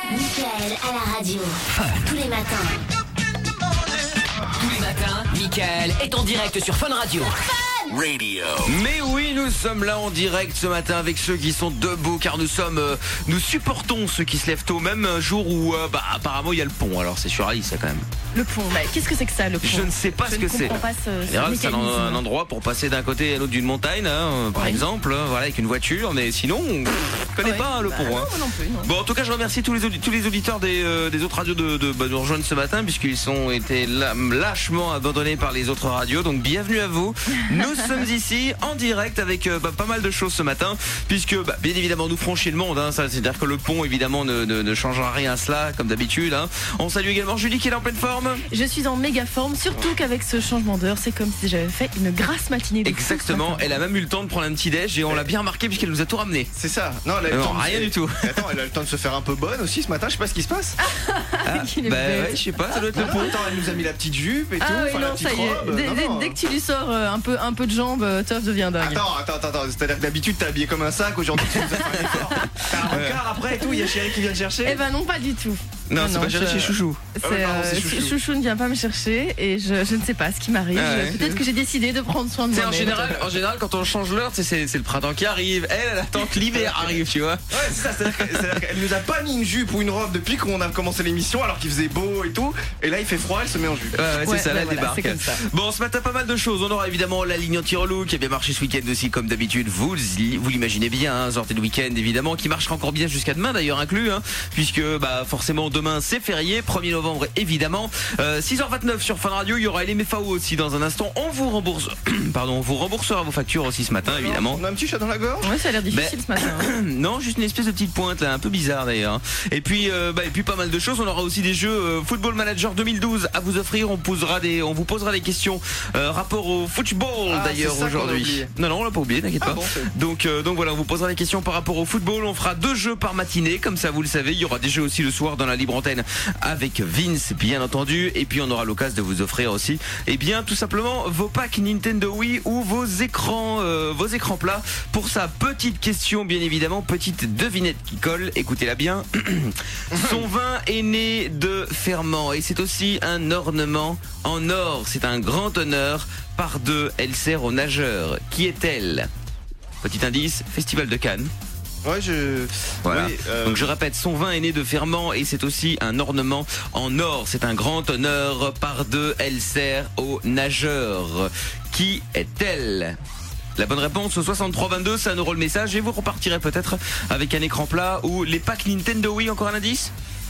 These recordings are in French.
Mickaël à la radio. Tous les matins. Tous les matins, Mickaël est en direct sur Fun Radio. Radio. Mais oui, nous sommes là en direct ce matin avec ceux qui sont debout, car nous supportons ceux qui se lèvent tôt, même un jour où apparemment il y a le pont. Alors c'est sur Alice ça quand même. Le pont, mais qu'est-ce que c'est que ça, le pont? Je ne sais pas ce que c'est. C'est un endroit pour passer d'un côté à l'autre d'une montagne, par exemple, voilà, avec une voiture, mais sinon on ne connaît pas le pont. Non, non plus, non. Bon, en tout cas, je remercie tous les auditeurs des autres radios de nous rejoindre ce matin, puisqu'ils ont été lâchement abandonnés par les autres radios. Donc bienvenue à vous. Nous sommes ici en direct avec pas mal de choses ce matin, puisque bien évidemment nous ferons chier le monde, ça, c'est-à-dire que le pont évidemment ne changera rien à cela comme d'habitude. On salue également Julie qui est en pleine forme. Je suis en méga forme, surtout qu'avec ce changement d'heure, c'est comme si j'avais fait une grasse matinée. Exactement, elle a même eu le temps de prendre un petit déj et on l'a bien remarqué puisqu'elle nous a tout ramené. C'est ça. Non, elle a eu le temps rien du tout. Attends, elle a le temps de se faire un peu bonne aussi ce matin, je sais pas ce qui se passe. Ouais, je sais pas, ça doit être le pont. Attends, elle nous a mis la petite jupe et tout, oui, la non, petite ça y est. robe. Dès que tu lui sors un peu de jambes, Toff devient dingue. Attends, c'est-à-dire que d'habitude t'es habillé comme un sac, aujourd'hui tu nous as fait un effort. T'as un rencard après et tout, il y a Chéri qui vient te chercher. Eh ben non, pas du tout. Non, c'est pas chez Chouchou. Chouchou ne vient pas me chercher et je ne sais pas ce qui m'arrive. Peut-être que j'ai décidé de prendre soin de moi. En général, quand on change l'heure, c'est le printemps qui arrive. Elle attend que l'hiver arrive, tu vois. Ouais, c'est ça, c'est-à-dire qu'elle nous a pas mis une jupe ou une robe depuis qu'on a commencé l'émission alors qu'il faisait beau et tout. Et là il fait froid, elle se met en jupe. C'est ça, elle débarque. Comme ça. Bon, ce matin, pas mal de choses. On aura évidemment la ligne anti-relou qui a bien marché ce week-end aussi, comme d'habitude. Vous l'imaginez bien, sortez de week-end évidemment, qui marchera encore bien jusqu'à demain d'ailleurs inclus, puisque forcément demain c'est férié, 1er novembre évidemment. 6h29 sur Fun Radio, il y aura LMFAO aussi dans un instant. On vous remboursera vos factures aussi ce matin évidemment. On a un petit chat dans la gorge. Ouais, ça a l'air difficile ce matin. Non, juste une espèce de petite pointe là, un peu bizarre d'ailleurs. Et puis pas mal de choses. On aura aussi des jeux Football Manager 2012 à vous offrir. On vous posera des questions rapport au football d'ailleurs aujourd'hui. Non, on l'a pas oublié, t'inquiète pas. Bon, donc voilà, on vous posera des questions par rapport au football. On fera 2 jeux par matinée, comme ça vous le savez. Il y aura des jeux aussi le soir dans la libre antenne avec Vince, bien entendu. Et puis on aura l'occasion de vous offrir aussi, tout simplement vos packs Nintendo Wii ou vos écrans plats. Pour ça, petite question, bien évidemment, petite devinette qui colle. Écoutez-la bien. Son vin est né de ferment et c'est aussi un ornement en or. C'est un grand honneur. Par 2, elle sert aux nageurs. Qui est-elle? Petit indice, Festival de Cannes. Ouais, Voilà. Oui, donc je répète, son vin est né de ferment et c'est aussi un ornement en or. C'est un grand honneur. Par 2, elle sert aux nageurs. Qui est-elle? La bonne réponse au 6322, ça nous rend le message et vous repartirez peut-être avec un écran plat ou les packs Nintendo Wii. Encore un indice?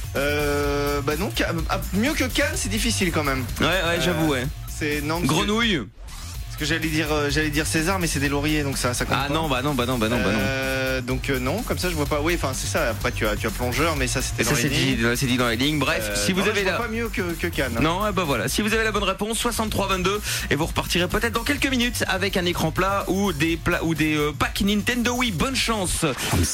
Non, mieux que Cannes, c'est difficile quand même. Ouais, j'avoue, ouais. C'est non. Grenouille. Parce que j'allais dire César, mais c'est des lauriers, donc ça compte pas. Ah non, bah non. Donc non, comme ça je vois pas. Oui, enfin c'est ça. Après tu as plongeur, mais ça c'était dans les lignes. C'est dit dans les lignes. Bref, si vous avez je vois pas mieux que Cannes. Non, voilà. Si vous avez la bonne réponse, 6322, et vous repartirez peut-être dans quelques minutes avec un écran plat ou des packs Nintendo Wii. Bonne chance.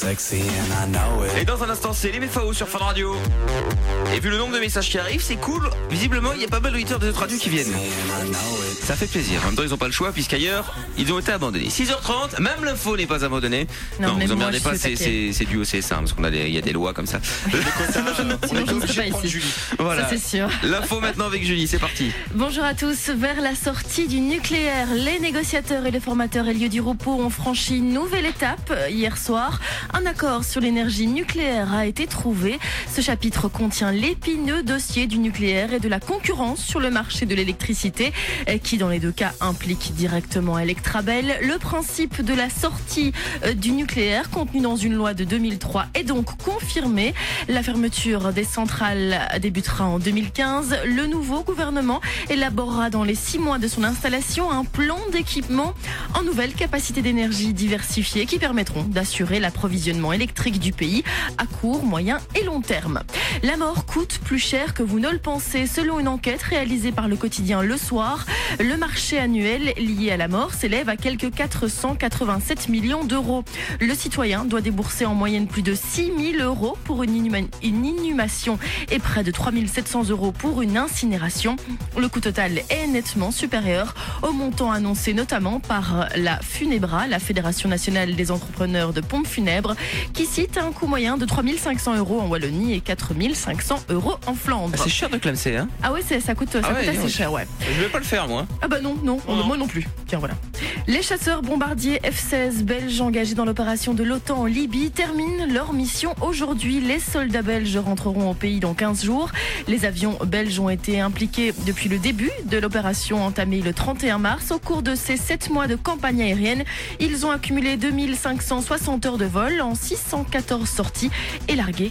Et dans un instant, c'est les MFAO sur Fun Radio. Et vu le nombre de messages qui arrivent, c'est cool. Visiblement, il y a pas mal d'auditeurs de notre radio qui viennent. Ça fait plaisir. En même temps, ils ont pas le choix puisqu'ailleurs ils ont été abandonnés. 6h30, même l'info n'est pas abandonnée. Non, vous emmerdez pas, c'est dû au CSA parce qu'on a il y a des lois comme ça. Sinon, je ne serais pas ici. Voilà. Ça c'est sûr. L'info maintenant avec Julie, c'est parti. Bonjour à tous. Vers la sortie du nucléaire, les négociateurs et les formateurs et lieux du repos ont franchi une nouvelle étape. Hier soir, un accord sur l'énergie nucléaire a été trouvé. Ce chapitre contient l'épineux dossier du nucléaire et de la concurrence sur le marché de l'électricité qui dans les 2 cas implique directement Electrabel. Le principe de la sortie du nucléaire contenu dans une loi de 2003 est donc confirmé. La fermeture des centrales débutera en 2015. Le nouveau gouvernement élaborera dans les 6 mois de son installation un plan d'équipement en nouvelles capacités d'énergie diversifiées qui permettront d'assurer l'approvisionnement électrique du pays à court, moyen et long terme. La mort coûte plus cher que vous ne le pensez. Selon une enquête réalisée par le quotidien Le Soir, le marché annuel lié à la mort s'élève à quelques 487 millions d'euros. Le site citoyen doit débourser en moyenne plus de 6 000 € pour une inhumation et près de 3 700 € pour une incinération. Le coût total est nettement supérieur au montant annoncé notamment par la Funebra, la Fédération nationale des entrepreneurs de pompes funèbres, qui cite un coût moyen de 3 500 € en Wallonie et 4 500 € en Flandre. C'est cher de clamser, hein. Ah ouais, ça coûte assez cher, ouais. Je vais pas le faire, moi. Ah bah non, moi non plus. Tiens, voilà. Les chasseurs bombardiers F-16 belges engagés dans l'opération de l'OTAN en Libye terminent leur mission aujourd'hui. Les soldats belges rentreront au pays dans 15 jours. Les avions belges ont été impliqués depuis le début de l'opération entamée le 31 mars. Au cours de ces 7 mois de campagne aérienne, ils ont accumulé 2560 heures de vol en 614 sorties et largué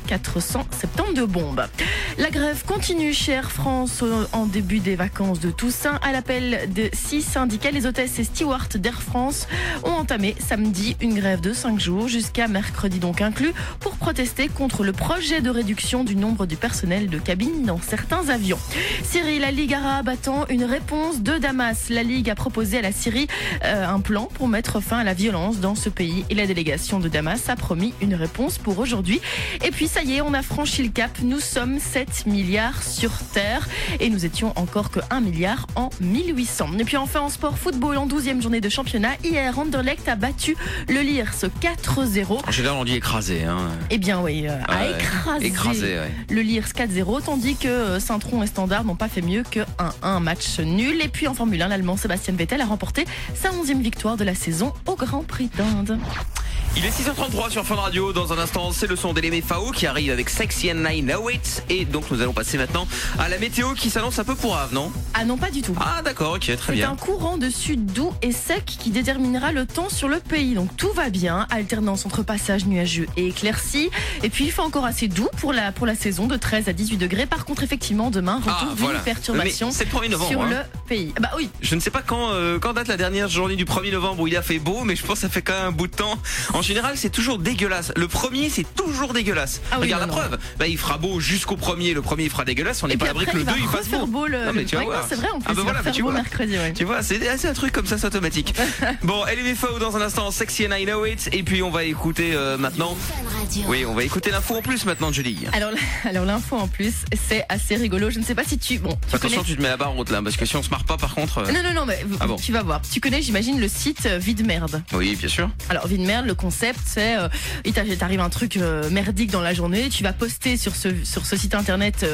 472 bombes. La grève continue chez Air France en début des vacances de Toussaint. À l'appel de 6 syndicats, les hôtesses et stewards d'Air France ont entamé samedi une grève de 5 jours jusqu'à mercredi donc inclus pour protester contre le projet de réduction du nombre du personnel de cabine dans certains avions. Syrie, la Ligue arabe attend une réponse de Damas. La Ligue a proposé à la Syrie un plan pour mettre fin à la violence dans ce pays et la délégation de Damas a promis une réponse pour aujourd'hui. Et puis ça y est, on a franchi le cap. Nous sommes 7 milliards sur Terre et nous étions encore que 1 milliard en 1800. Et puis enfin en sport football, en 12e journée de championnat, hier Anderlecht a battu le Liers 4-0. En général on dit écrasé, hein. Eh bien oui, a écrasé le Liers 4-0, tandis que Saint-Tron et Standard n'ont pas fait mieux que 1-1, match nul. Et puis en Formule 1, l'Allemand Sébastien Vettel a remporté sa 11e victoire de la saison au Grand Prix d'Inde. Il est 6h33 sur Fun Radio. Dans un instant, c'est le son d'LMFAO qui arrive avec Sexy and I Know It. Et donc, nous allons passer maintenant à la météo qui s'annonce un peu pourrave, non? Ah non, pas du tout. Ah d'accord, ok, très bien. C'est un courant de sud doux et sec qui déterminera le temps sur le pays. Donc tout va bien, alternance entre passages nuageux et éclaircies. Et puis il fait encore assez doux pour la saison de 13 à 18 degrés. Par contre, effectivement, demain, retour d'une perturbation c'est le 1er novembre, sur le pays. Bah oui. Je ne sais pas quand date la dernière journée du 1er novembre où il a fait beau, mais je pense que ça fait quand même un bout de temps. En général, c'est toujours dégueulasse. Le premier, c'est toujours dégueulasse. Ah oui, regarde la preuve. Bah, il fera beau jusqu'au premier. Le premier, il fera dégueulasse. On n'est pas à l'abri que le 2, il fasse beau. Non, mais tu vois. C'est vrai, en plus. Tu vois, mercredi, ouais. Tu vois, c'est un truc comme ça, c'est automatique. Bon, LMFAO dans un instant, Sexy and I Know It. Et puis, on va écouter maintenant. Oui, on va écouter l'info en plus maintenant, Julie. Alors l'info en plus, c'est assez rigolo. Je ne sais pas si tu. Bon. Attention, tu te mets à barre haute là, parce que si on se marre pas, par contre. Non, mais tu vas voir. Tu connais, j'imagine, le site Vide Merde. Oui, bien sûr. Alors, Vide Merde, le concept, c'est. Il t'arrive un truc merdique dans la journée, tu vas poster sur ce site internet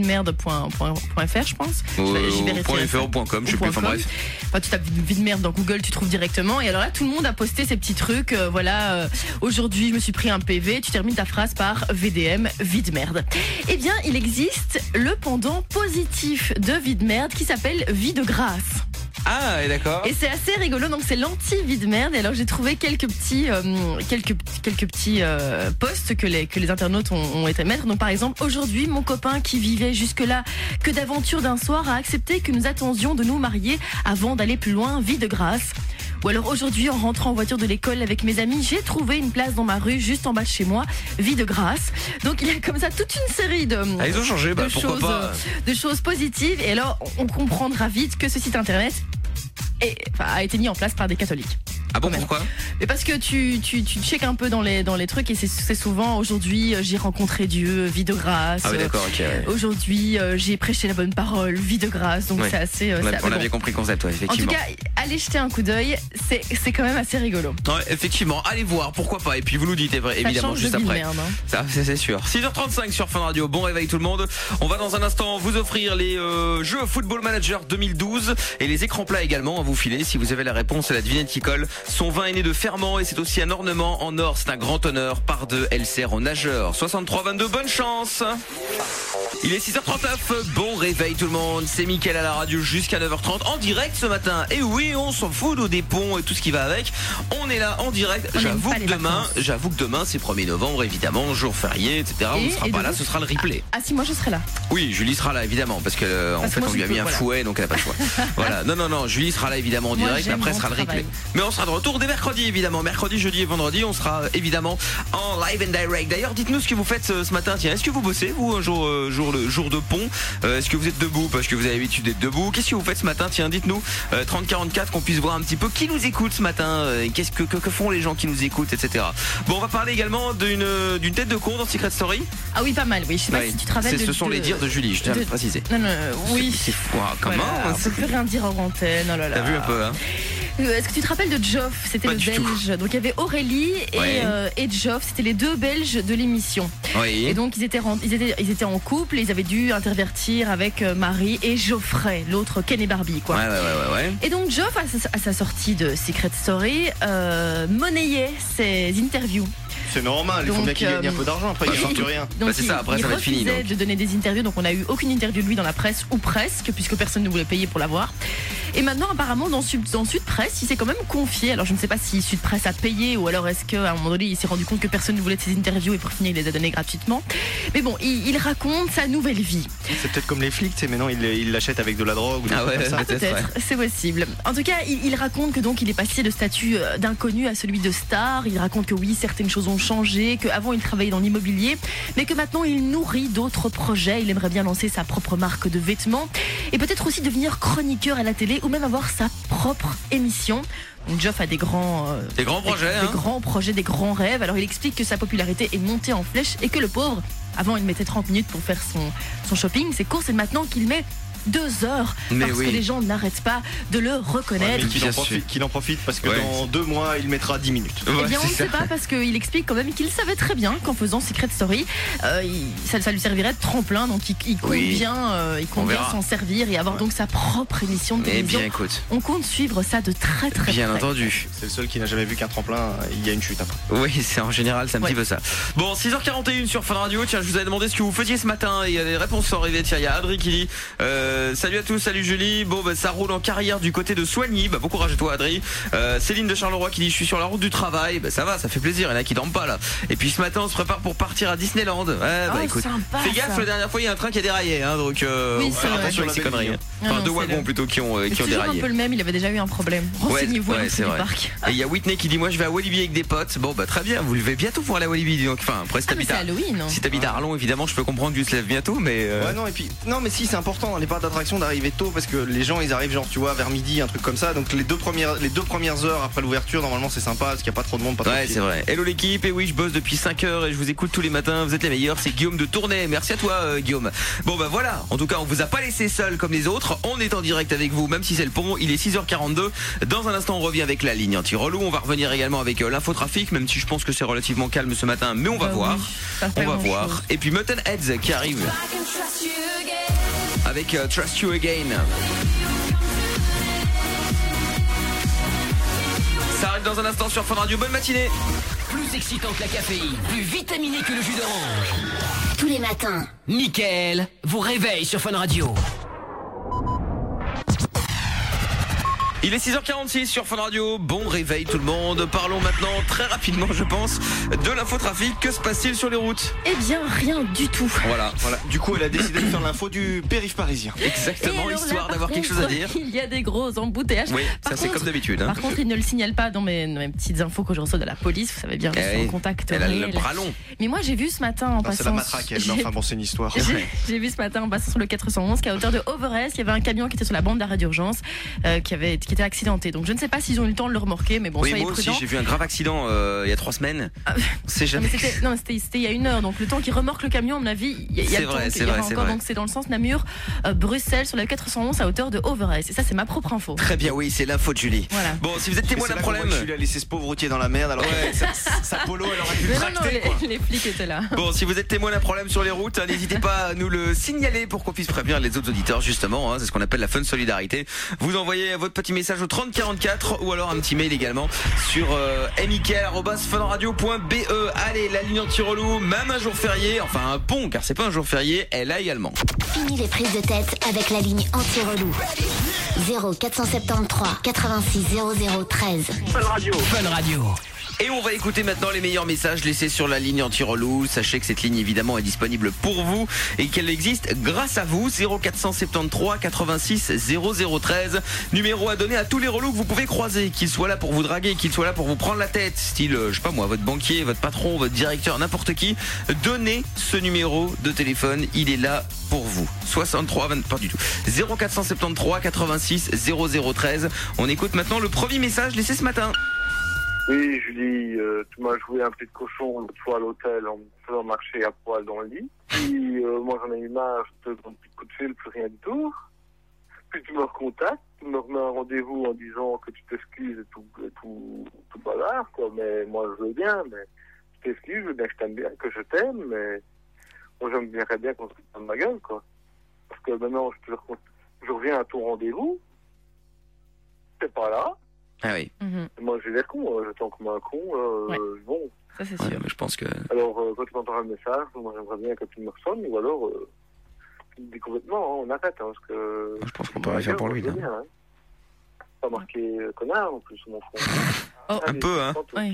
videmerde.fr, je pense. .fr ou .com, je sais plus, enfin bref. Enfin, tu tapes videmerde dans Google, tu trouves directement. Et alors là, tout le monde a posté ces petits trucs. Aujourd'hui, je me suis pris un PV. Tu termines ta phrase par VDM, videmerde. Eh bien, il existe le pendant positif de videmerde qui s'appelle vie de grâce. Ah, d'accord. Et c'est assez rigolo, donc c'est l'anti-vie de merde. Et alors j'ai trouvé quelques petits posts que les internautes ont été mettre. Donc par exemple, aujourd'hui, mon copain qui vivait jusque-là que d'aventure d'un soir a accepté que nous attendions de nous marier avant d'aller plus loin, vie de grâce. Ou alors aujourd'hui, en rentrant en voiture de l'école avec mes amis, j'ai trouvé une place dans ma rue, juste en bas de chez moi, vie de grâce. Donc il y a comme ça toute une série ils ont changé, de choses positives. Et alors, on comprendra vite que ce site internet a été mis en place par des catholiques. Ah bon, pourquoi? Mais parce que tu checkes un peu dans les trucs et c'est souvent aujourd'hui j'ai rencontré Dieu, vie de grâce. Ah oui, d'accord, ok. Aujourd'hui j'ai prêché la bonne parole, vie de grâce. Donc c'est assez. On a bien compris le concept, effectivement. En tout cas, allez jeter un coup d'œil, c'est quand même assez rigolo. Ouais, effectivement, allez voir, pourquoi pas. Et puis vous nous dites évidemment juste après. Merde, hein. Ça, c'est sûr. 6h35 sur Fun Radio. Bon réveil tout le monde. On va dans un instant vous offrir les jeux Football Manager 2012 et les écrans plats également à vous filer si vous avez la réponse à la devinette qui colle. Son vin est né de ferment et c'est aussi un ornement en or. C'est un grand honneur. Par deux, elle sert aux nageurs. 63-22, bonne chance. Il est 6h39, bon réveil tout le monde. C'est Mickaël à la radio jusqu'à 9h30 en direct ce matin. Et oui, on s'en fout des ponts et tout ce qui va avec. On est là en direct. J'avoue que demain c'est 1er novembre évidemment, jour férié, etc. On ne sera pas là, ce sera le replay. Ah si, moi je serai là. Oui, Julie sera là évidemment parce que on lui a mis un fouet donc elle n'a pas le choix. Voilà, non, Julie sera là évidemment en direct, mais après ce sera le replay. Mais on sera retour dès mercredi évidemment. Mercredi, jeudi et vendredi, on sera évidemment en live and direct. D'ailleurs, dites-nous ce que vous faites ce matin. Tiens, est-ce que vous bossez vous un jour le jour de pont? Est-ce que vous êtes debout parce que vous avez l'habitude d'être debout? Qu'est-ce que vous faites ce matin? Tiens, dites-nous 3044 qu'on puisse voir un petit peu qui nous écoute ce matin. Qu'est-ce que font les gens qui nous écoutent, etc. Bon, on va parler également d'une tête de con dans Secret Story. Ah oui, pas mal. Oui, je sais pas si tu te rappelles. Ce sont les dires de Julie. Je tiens à le préciser. Non, oui. C'est fou. Comment voilà, on peut plus rien dire en antenne. Oh là là. T'as vu un peu, hein? Est-ce que tu te rappelles de Geoff? C'était le Belge. Donc il y avait Aurélie et Geoff. C'était les deux Belges de l'émission. Oui. Et donc ils étaient en couple et ils avaient dû intervertir avec Marie et Geoffrey, l'autre Ken et Barbie, quoi. Ouais. Et donc Geoff, à sa sortie de Secret Story, monnayait ses interviews. C'est normal, il faut bien qu'il gagne un peu d'argent, après il gagne plus rien. Donc c'est ça, après ça va être fini. Il refusait de donner des interviews, donc on a eu aucune interview de lui dans la presse, ou presque, puisque personne ne voulait payer pour l'avoir. Et maintenant, apparemment, dans Sud Presse, il s'est quand même confié. Alors je ne sais pas si Sud Presse a payé, ou alors est-ce qu'à un moment donné, il s'est rendu compte que personne ne voulait de ses interviews et pour finir, il les a données gratuitement. Mais bon, il raconte sa nouvelle vie. C'est peut-être comme les flics, maintenant il l'achète avec de la drogue ou des trucs comme ça. Peut-être, c'est possible. En tout cas, il raconte que donc il est passé de statut d'inconnu à celui de star. Il raconte que oui, certaines choses ont changé, qu'avant il travaillait dans l'immobilier, mais que maintenant il nourrit d'autres projets. Il aimerait bien lancer sa propre marque de vêtements et peut-être aussi devenir chroniqueur à la télé ou même avoir sa propre émission. Donc Geoff a des grands projets, des grands projets, des grands rêves. Alors il explique que sa popularité est montée en flèche et que le pauvre, avant il mettait 30 minutes pour faire son shopping, ses courses, et maintenant qu'il met 2 heures parce que les gens n'arrêtent pas de le reconnaître. Qu'il en profite parce que dans 2 mois il mettra 10 minutes. Eh bien on ne sait pas, parce qu'il explique quand même qu'il savait très bien qu'en faisant Secret Story ça lui servirait de tremplin, donc il compte bien s'en servir et avoir donc sa propre émission de télévision. Eh bien, écoute, on compte suivre ça de très très bien près. Entendu. C'est le seul qui n'a jamais vu qu'un tremplin, il y a une chute après. Oui, c'est en général c'est un petit peu ça. Bon, 6h41 sur Fun Radio. Tiens, je vous avais demandé ce que vous faisiez ce matin et il y a des réponses sont arrivées. Tiens, il y a Adri qui dit salut à tous, salut Julie. Bon, ça roule en carrière du côté de Soigny. Bon courage à toi, Adri. Céline de Charleroi qui dit je suis sur la route du travail. Ça va, ça fait plaisir. Il y en a qui dorment pas là. Et puis ce matin, on se prépare pour partir à Disneyland. Écoute, sympa, fais gaffe, la dernière fois il y a un train qui a déraillé, hein, donc attention avec ces conneries. Enfin, 2 wagons plutôt qui ont déraillé. Un peu le même, il avait déjà eu un problème. Renseignez-vous c'est vrai. Parc. Et il y a Whitney qui dit moi je vais à Walibi avec des potes. Bon très bien, vous levez bientôt pour aller à Walibi, donc enfin après si t'habites à Halloween. Si t'habites à Arlon, évidemment, je peux comprendre que tu te lèves bientôt, mais mais si c'est important dans les parcs d'attraction d'arriver tôt parce que les gens ils arrivent genre tu vois vers midi, un truc comme ça, donc les deux premières heures après l'ouverture normalement c'est sympa parce qu'il n'y a pas trop de monde, c'est vrai. Hello l'équipe, et oui je bosse depuis 5h et je vous écoute tous les matins, vous êtes les meilleurs. C'est Guillaume de Tournai, merci à toi Guillaume. Bon voilà, en tout cas on vous a pas laissé seul comme les autres, on est en direct avec vous même si c'est le pont. Il est 6h42, dans un instant on revient avec la ligne anti-relou. On va revenir également avec l'infotrafic, même si je pense que c'est relativement calme ce matin, mais on va voir. On va voir. Et puis Mutton Heads qui arrive avec Trust You Again. Ça arrive dans un instant sur Fun Radio. Bonne matinée. Plus excitant que la caféine, plus vitaminé que le jus d'orange. Tous les matins, Mickaël vous réveille sur Fun Radio. Il est 6h46 sur Fun Radio, bon réveil tout le monde. Parlons maintenant très rapidement je pense de l'infotrafic. Que se passe-t-il sur les routes? Eh bien rien du tout. Voilà. Du coup elle a décidé de faire l'info du périph' parisien. Exactement, alors, histoire d'avoir quelque chose à dire. Il y a des gros embouteillages. Oui, ça c'est comme d'habitude. Par contre il ne le signale pas dans mes petites infos que je reçois de la police. Vous savez bien, je suis en contact elle a réel. le bras long. Mais moi j'ai vu ce matin en passant. C'est la matraque elle, mais enfin bon c'est une histoire. J'ai vu ce matin en passant sur le 411 qu'à hauteur de Overest, il y avait un camion qui était sur la bande d'arrêt d'urgence qui était accidenté. Donc je ne sais pas s'ils ont eu le temps de le remorquer, mais bon, oui, soyez moi prudents. aussi j'ai vu un grave accident il y a 3 semaines. C'est jamais. C'était il y a 1 heure, donc le temps qu'ils remorquent le camion, à mon avis, il y a le temps qu'il y aura encore. Donc c'est dans le sens Namur, Bruxelles, sur la 411 à hauteur de Overest. Et ça c'est ma propre info. Très bien, oui, c'est l'info de Julie. Voilà. Bon, si vous êtes témoin d'un problème, Julie a laissé ce pauvre routier dans la merde, alors sa polo elle aurait pu le tracter. Les flics étaient là. Bon, si vous êtes témoin d'un problème sur les routes, n'hésitez pas à nous le signaler pour qu'on puisse prévenir les autres auditeurs justement. C'est ce qu'on appelle la fun solidarité. Vous envoyez votre petit message au 3044 ou alors un petit mail également sur mickaël@funradio.be. Allez, la ligne anti-relou, même un jour férié, enfin un pont car c'est pas un jour férié, elle a également. fini les prises de tête avec la ligne anti-relou. 0473 86 00 13. Fun Radio. Et on va écouter maintenant les meilleurs messages laissés sur la ligne anti-relou. Sachez que cette ligne évidemment est disponible pour vous et qu'elle existe grâce à vous. 0473 86 0013. Numéro à donner à tous les relous que vous pouvez croiser, qu'ils soient là pour vous draguer, qu'ils soient là pour vous prendre la tête, style, je sais pas moi, votre banquier, votre patron, votre directeur, n'importe qui. Donnez ce numéro de téléphone, il est là pour vous. pas du tout. 0473 86 0013. On écoute maintenant le premier message laissé ce matin. Oui, Julie, tu m'as joué un petit cochon l'autre fois à l'hôtel en me faisant marcher à poil dans le lit. Puis moi j'en ai eu marre, je te donne un petit coup de fil, plus rien du tout. Puis tu me recontactes, tu me remets un rendez-vous en disant que tu t'excuses et tout bazar, quoi. Mais moi je veux bien, mais je t'excuse, je veux bien que je t'aime bien, que je t'aime, mais moi j'aimerais bien qu'on se foute de ma gueule, quoi. Parce que maintenant je reviens à ton rendez-vous, t'es pas là. Ah oui. Moi j'ai l'air con, j'attends comme un con, bon. Ça c'est Ouais, sûr. mais je pense que... Alors quand tu m'entends un message, moi j'aimerais bien que tu me ressonnes, ou alors tu me dis complètement, hein, on arrête, hein, parce que... Je pense qu'on peut rien faire pour lui, là. Bien, hein. Pas marqué connard en plus, mon frère. Oh. Un peu, hein. Ouais.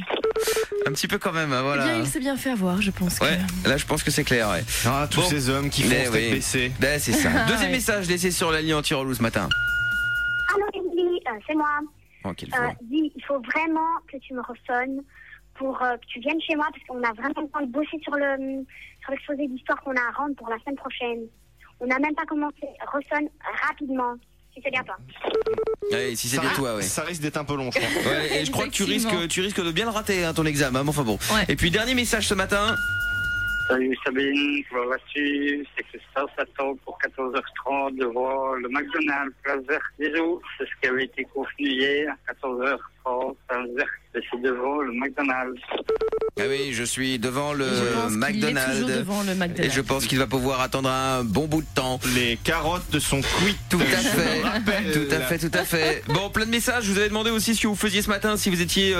Un petit peu quand même, hein, voilà. Eh bien, il s'est bien fait avoir, je pense. Ouais, là je pense que c'est clair, ouais. Ah, tous Bon. ces hommes qui font Mais tête oui. baissée. Ben c'est ça. Deuxième Ouais. message laissé sur la ligne anti-relou ce matin. Allô Emily, c'est moi. Oh, quelle voix. Dis, il faut vraiment que tu me ressonnes pour que tu viennes chez moi parce qu'on a vraiment le temps de bosser sur l'exposé d'histoire qu'on a à rendre pour la semaine prochaine. On n'a même pas commencé. Ressonne rapidement, si c'est bien toi. Ouais, si c'est bien toi, ouais. Ça risque d'être un peu long, je crois. Ouais, et je crois que tu Effectivement. risques de bien le rater, hein, ton examen. Mais enfin bon. Ouais. Et puis dernier message ce matin. Salut Sabine, comment vas-tu? C'est Christophe s'attend pour 14h30 devant le McDonald's, place verte. Bisous, c'est ce qui avait été convenu hier, 14h30, place verte. Je suis devant le McDonald's. Ah oui, je suis devant le Et je pense qu'il est toujours McDonald's. devant le McDonald's. Et je pense qu'il va pouvoir attendre un bon bout de temps. Les carottes de son cuit. Tout à fait, rappelle. tout à fait. Bon, plein de messages. Je vous avais demandé aussi ce que vous faisiez ce matin, si vous étiez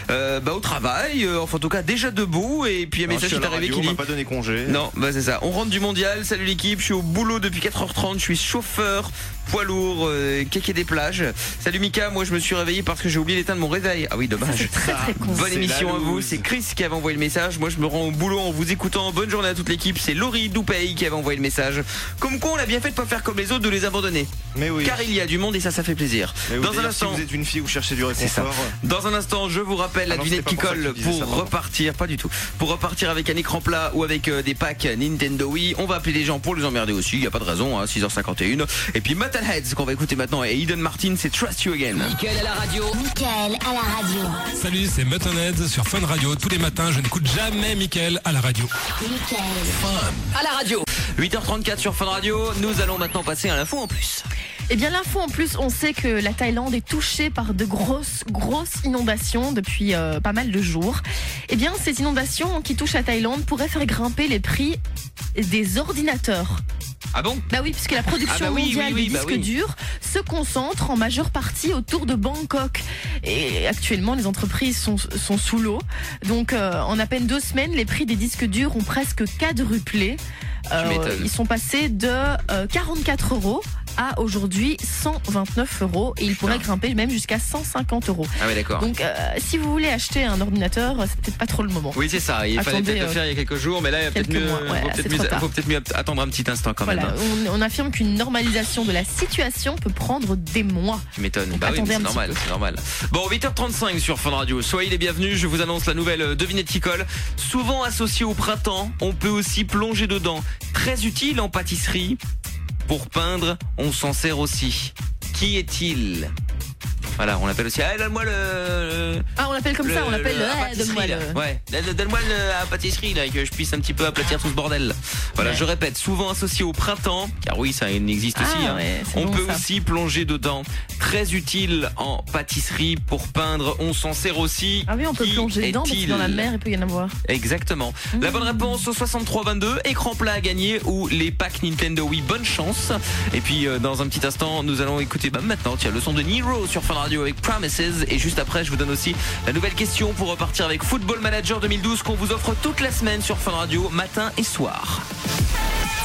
au travail, enfin en tout cas déjà debout. Et puis un message qui est arrivé qui On dit. m'a pas donné congé. Non, bah c'est ça. On rentre du mondial. Salut l'équipe. Je suis au boulot depuis 4h30. Je suis chauffeur, poids lourd, kéké des plages. Salut Mika. Moi je me suis réveillé parce que j'ai oublié d'éteindre mon réveil. Ah oui, dommage. C'est très très con. Bonne C'est émission la à vous, loose. c'est Chris qui avait envoyé le message. Moi je me rends au boulot en vous écoutant. Bonne journée à toute l'équipe. C'est Laurie Doupey qui avait envoyé le message. Comme quoi on a bien fait de pas faire comme les autres, de les abandonner. Mais oui. Car il y a du monde et ça fait plaisir. Mais oui, Dans un d'ailleurs, instant, si vous êtes une fille, vous cherchez du c'est ça. réconfort. Dans un instant, je vous rappelle la Ah non, devinette c'était qui pas pour ça que colle tu disais pour ça, pardon. repartir, pas du tout, pour repartir avec un écran plat ou avec des packs Nintendo Wii. On va appeler les gens pour les emmerder aussi, il y a pas de raison, hein, 6h51. Et puis Metalheads qu'on va écouter maintenant et Eden Martin, c'est Trust You Again. Mickaël à la radio. Mickaël à la radio. Salut, c'est Muttonhead sur Fun Radio. Tous les matins, je n'écoute jamais Mickaël à la radio. Mickaël. À la radio. 8h34 sur Fun Radio, nous allons maintenant passer à l'info en plus. Eh bien, l'info en plus, on sait que la Thaïlande est touchée par de grosses inondations depuis pas mal de jours. Eh bien, ces inondations qui touchent la Thaïlande pourraient faire grimper les prix des ordinateurs. Ah bon? Bah oui, puisque la production Ah bah oui, mondiale oui, des bah disques oui. durs se concentre en majeure partie autour de Bangkok. Et actuellement, les entreprises sont sous l'eau. Donc, en à peine 2 semaines, les prix des disques durs ont presque quadruplé. Tu m'étonnes. Ils sont passés de 44 € à aujourd'hui 129 € et ils pourraient grimper même jusqu'à 150 €. Ah ouais, d'accord. Donc, si vous voulez acheter un ordinateur, c'est peut-être pas trop le moment. Oui, c'est ça. Il fallait Attendez, peut-être le faire il y a quelques jours, mais là, il y a peut-être quelques mieux, mois. Ouais, c'est trop tard. faut peut-être mieux attendre un petit instant quand Voilà, même. hein. on affirme qu'une normalisation de la situation peut prendre des mois. Tu m'étonnes. Donc, Bah oui, mais attendez c'est un petit normal, peu. c'est normal. Bon, 8h35 sur Fun Radio. Soyez les bienvenus. Je vous annonce la nouvelle devinette qui colle. Souvent associée au printemps, on peut aussi plonger dedans. Très utile en pâtisserie. Pour peindre, on s'en sert aussi. Qui est-il? Voilà, on l'appelle aussi. Ah, donne-moi le. Ah, on l'appelle comme ça, on l'appelle la le. pâtisserie, donne-moi là. le. Ouais, donne-moi la pâtisserie là, que je puisse un petit peu aplatir tout ce bordel. Voilà, Ouais. je répète, souvent associé au printemps, car oui, ça existe Ah, aussi. hein. ouais, c'est On bon, peut ça. aussi plonger dedans. Très utile en pâtisserie pour peindre. On s'en sert aussi. Ah oui, on peut Qui plonger dedans parce que est-il? dans la mer, il peut y en avoir. Exactement. La bonne réponse au 63-22, écran plat à gagner ou les packs Nintendo Wii. Bonne chance. Et puis dans un petit instant, nous allons écouter maintenant, tiens, le son de Nero sur Fun Radio avec Promises. Et juste après, je vous donne aussi la nouvelle question pour repartir avec Football Manager 2012 qu'on vous offre toute la semaine sur Fun Radio, matin et soir.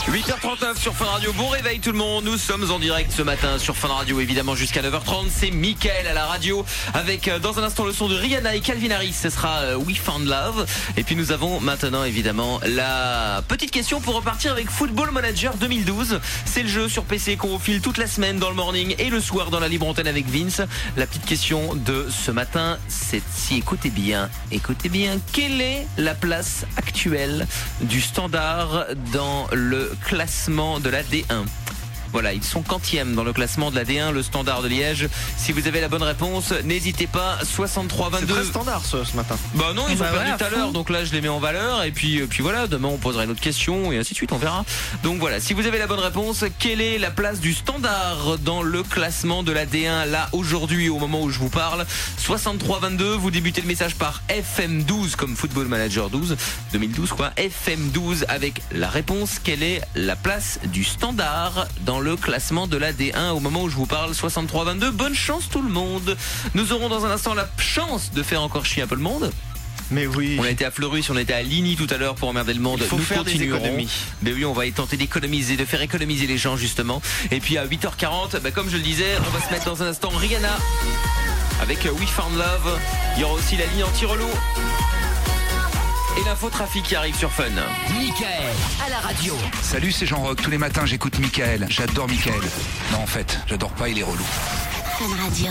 8h39 sur Fun Radio, bon réveil tout le monde, nous sommes en direct ce matin sur Fun Radio évidemment jusqu'à 9h30, c'est Mickaël à la radio avec dans un instant le son de Rihanna et Calvin Harris, ce sera We Found Love et puis nous avons maintenant évidemment la petite question pour repartir avec Football Manager 2012, c'est le jeu sur PC qu'on vous file toute la semaine dans le morning et le soir dans la libre antenne avec Vince. La petite question de ce matin, c'est si écoutez bien, quelle est la place actuelle du Standard dans le classement de la D1. Voilà, ils sont quantièmes dans le classement de la D1, le Standard de Liège. Si vous avez la bonne réponse, n'hésitez pas, 63 22. C'est très standard ce matin. Bah non, ils ont perdu tout à l'heure, donc là je les mets en valeur et puis voilà, demain on posera une autre question et ainsi de suite, on verra. Donc voilà, si vous avez la bonne réponse, quelle est la place du Standard dans le classement de la D1 là aujourd'hui au moment où je vous parle? 63 22, vous débutez le message par FM12 comme Football Manager 12 2012 quoi, FM12 avec la réponse, quelle est la place du Standard dans le classement de la D1 au moment où je vous parle, 63 22. Bonne chance tout le monde. Nous aurons dans un instant la chance de faire encore chier un peu le monde. Mais oui. On a été à Fleurus, on était à Ligny tout à l'heure pour emmerder le monde. Il faut faire des économies. Mais oui, on va tenter d'économiser, de faire économiser les gens justement. Et puis à 8h40, comme je le disais, on va se mettre dans un instant Rihanna avec We Found Love. Il y aura aussi la ligne anti-relou. Et l'info trafic qui arrive sur Fun. Mickaël à la radio. Salut, c'est Jean-Roch. Tous les matins, j'écoute Mickaël. J'adore Mickaël. Non, en fait, j'adore pas, il est relou. Fun Radio.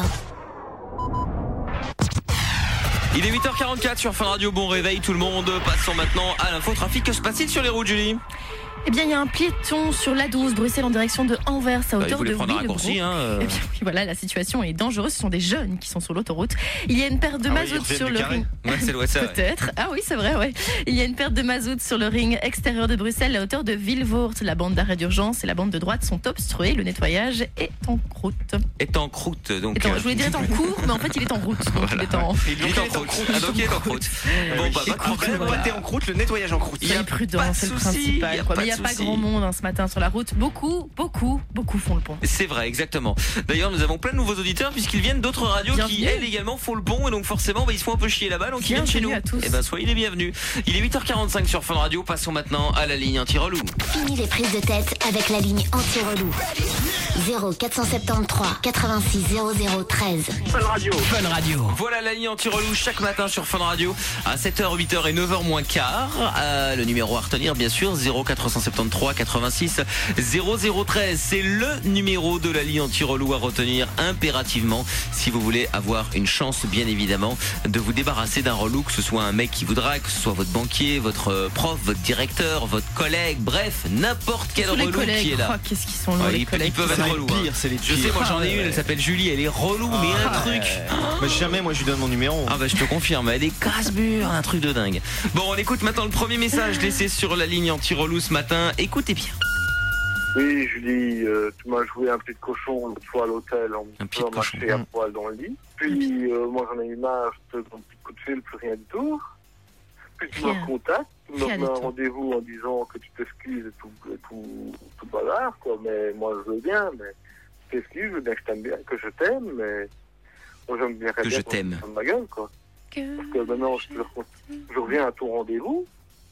Il est 8h44 sur Fun Radio. Bon réveil tout le monde. Passons maintenant à l'info trafic. Que se passe-t-il sur les routes, Julie? Eh bien, il y a un piéton sur l'A12, Bruxelles en direction de Anvers, à hauteur de Willebroek. Eh bien, oui, voilà, la situation est dangereuse. Ce sont des jeunes qui sont sur l'autoroute. Il y a une perte de mazout sur le ring. Ouais, c'est ouais, ça. Peut-être. Ouais. Ah oui, c'est vrai, ouais. Il y a une perte de mazout sur le ring extérieur de Bruxelles, à hauteur de Vilvoort. La bande d'arrêt d'urgence et la bande de droite sont obstruées. Le nettoyage est en croûte. Est en croûte, donc. Je voulais dire est en cours, mais en fait, il est en route. Donc voilà. Il est en croûte. Ah, donc il est en croûte. Bon, pas de problème. Moi, t'es en croûte, le nettoyage en croûte. Il y a prudence, c'est le principal. Mais il n'y a pas grand monde ce matin sur la route. Beaucoup font le pont. C'est vrai, exactement. D'ailleurs, nous avons plein de nouveaux auditeurs puisqu'ils viennent d'autres radios qui, elles, également font le pont et donc forcément, ils se font un peu chier là-bas, donc ils viennent chez nous. Et soyez les bienvenus. Il est 8h45 sur Fun Radio. Passons maintenant à la ligne anti-relou. Fini les prises de tête avec la ligne anti-relou. 0473 86 00 13. Fun Radio. Voilà la ligne anti-relou chaque matin sur Fun Radio à 7h, 8h et 9h moins quart. Le numéro à retenir, bien sûr, 0473 86 0013. C'est le numéro de la ligne anti-relou à retenir impérativement si vous voulez avoir une chance, bien évidemment, de vous débarrasser d'un relou, que ce soit un mec qui vous drague, que ce soit votre banquier, votre prof, votre directeur, votre collègue, bref, n'importe quel relou qui est là. Oh, qu'est-ce qu'ils sont lourds, les collègues. Ils peuvent être relous. C'est les pires. Je sais, moi j'en ai une, elle s'appelle Julie, elle est relou, mais un truc. Mais jamais, moi je lui donne mon numéro. Ah je te confirme, elle est casse-mur, un truc de dingue. Bon, on écoute maintenant le premier message laissé sur la ligne anti-relou ce matin. Écoutez bien. Oui, Julie, tu m'as joué un petit cochon l'autre fois à l'hôtel en me faisant marcher à poil dans le lit. Puis moi j'en ai eu marre, je te donne un petit coup de fil, plus rien du tout. Puis tu me recontactes, tu me remets un rendez-vous en disant que tu t'excuses et tout bazar, quoi. Mais moi je veux bien, mais tu t'excuses, je veux bien que je t'aime bien, que je t'aime, mais moi j'aime bien que je t'aime. Ma gueule, quoi. Parce que maintenant je reviens à ton rendez-vous,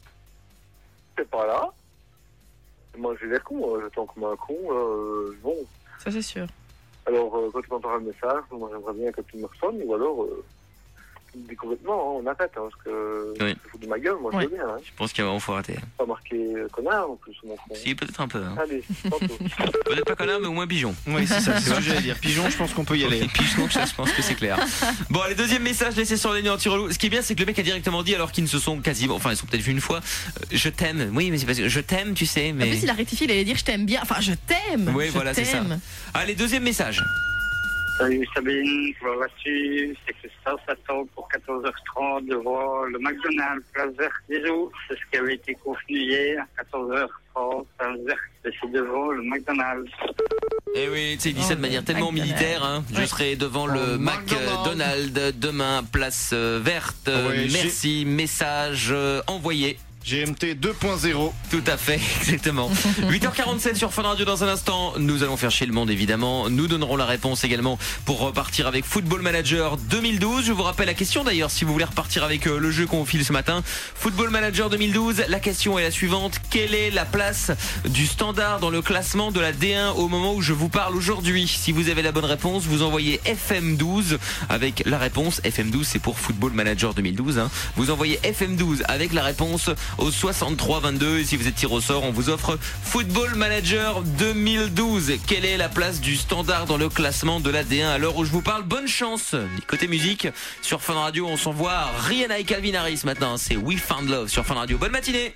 c'est pas là. Moi j'ai l'air con, j'attends comme un con, bon. Ça c'est sûr. Alors quand tu m'entends un message, moi j'aimerais bien que tu me resonnes, ou alors tu me dis complètement, on arrête, parce que tu fous de ma gueule, moi je veux bien. Je pense qu'il faut arrêter. Pas marqué connard en plus, mon con. Si, peut-être un peu. Allez, tantôt. Peut-être pas connard, mais au moins pigeon. Oui, c'est ça, c'est ce que j'allais dire. Pigeon, je pense qu'on peut y aller. Pigeon, je pense que c'est clair. Bon, allez, deuxième message laissé sur la ligne anti-relou. Ce qui est bien, c'est que le mec a directement dit, alors qu'ils ne se sont quasiment, enfin, ils sont peut-être vus une fois, je t'aime. Oui, mais c'est parce que je t'aime, tu sais, mais. En plus, il a rectifié, il allait dire je t'aime bien. Enfin, je t'aime. Oui, voilà, c'est ça. Allez, deuxième message. Salut Sabine, comment vas-tu? C'est Christophe, s'attend pour 14h30 devant le McDonald's, place verte. Bisous, c'est ce qui avait été convenu hier à 14h30, place verte. Et c'est devant le McDonald's. Eh oui, tu sais, il dit ça de manière tellement militaire. Hein. Je serai devant le McDonald's demain, place verte. Merci, message envoyé. GMT 2.0. Tout à fait, exactement. 8h47 sur Fun Radio dans un instant. Nous allons faire chier le monde évidemment. Nous donnerons la réponse également pour repartir avec Football Manager 2012. Je vous rappelle la question d'ailleurs si vous voulez repartir avec le jeu qu'on file ce matin. Football Manager 2012. La question est la suivante. Quelle est la place du Standard dans le classement de la D1 au moment où je vous parle aujourd'hui? Si vous avez la bonne réponse, vous envoyez FM12 avec la réponse. FM12 c'est pour Football Manager 2012. Vous envoyez FM12 avec la réponse au 63 22 et si vous êtes tiré au sort, on vous offre Football Manager 2012. Quelle est la place du Standard dans le classement de la D1 à l'heure où je vous parle? Bonne chance. Côté musique, sur Fun Radio, on s'envoie Rihanna et Calvin Harris maintenant. C'est We Found Love sur Fun Radio. Bonne matinée.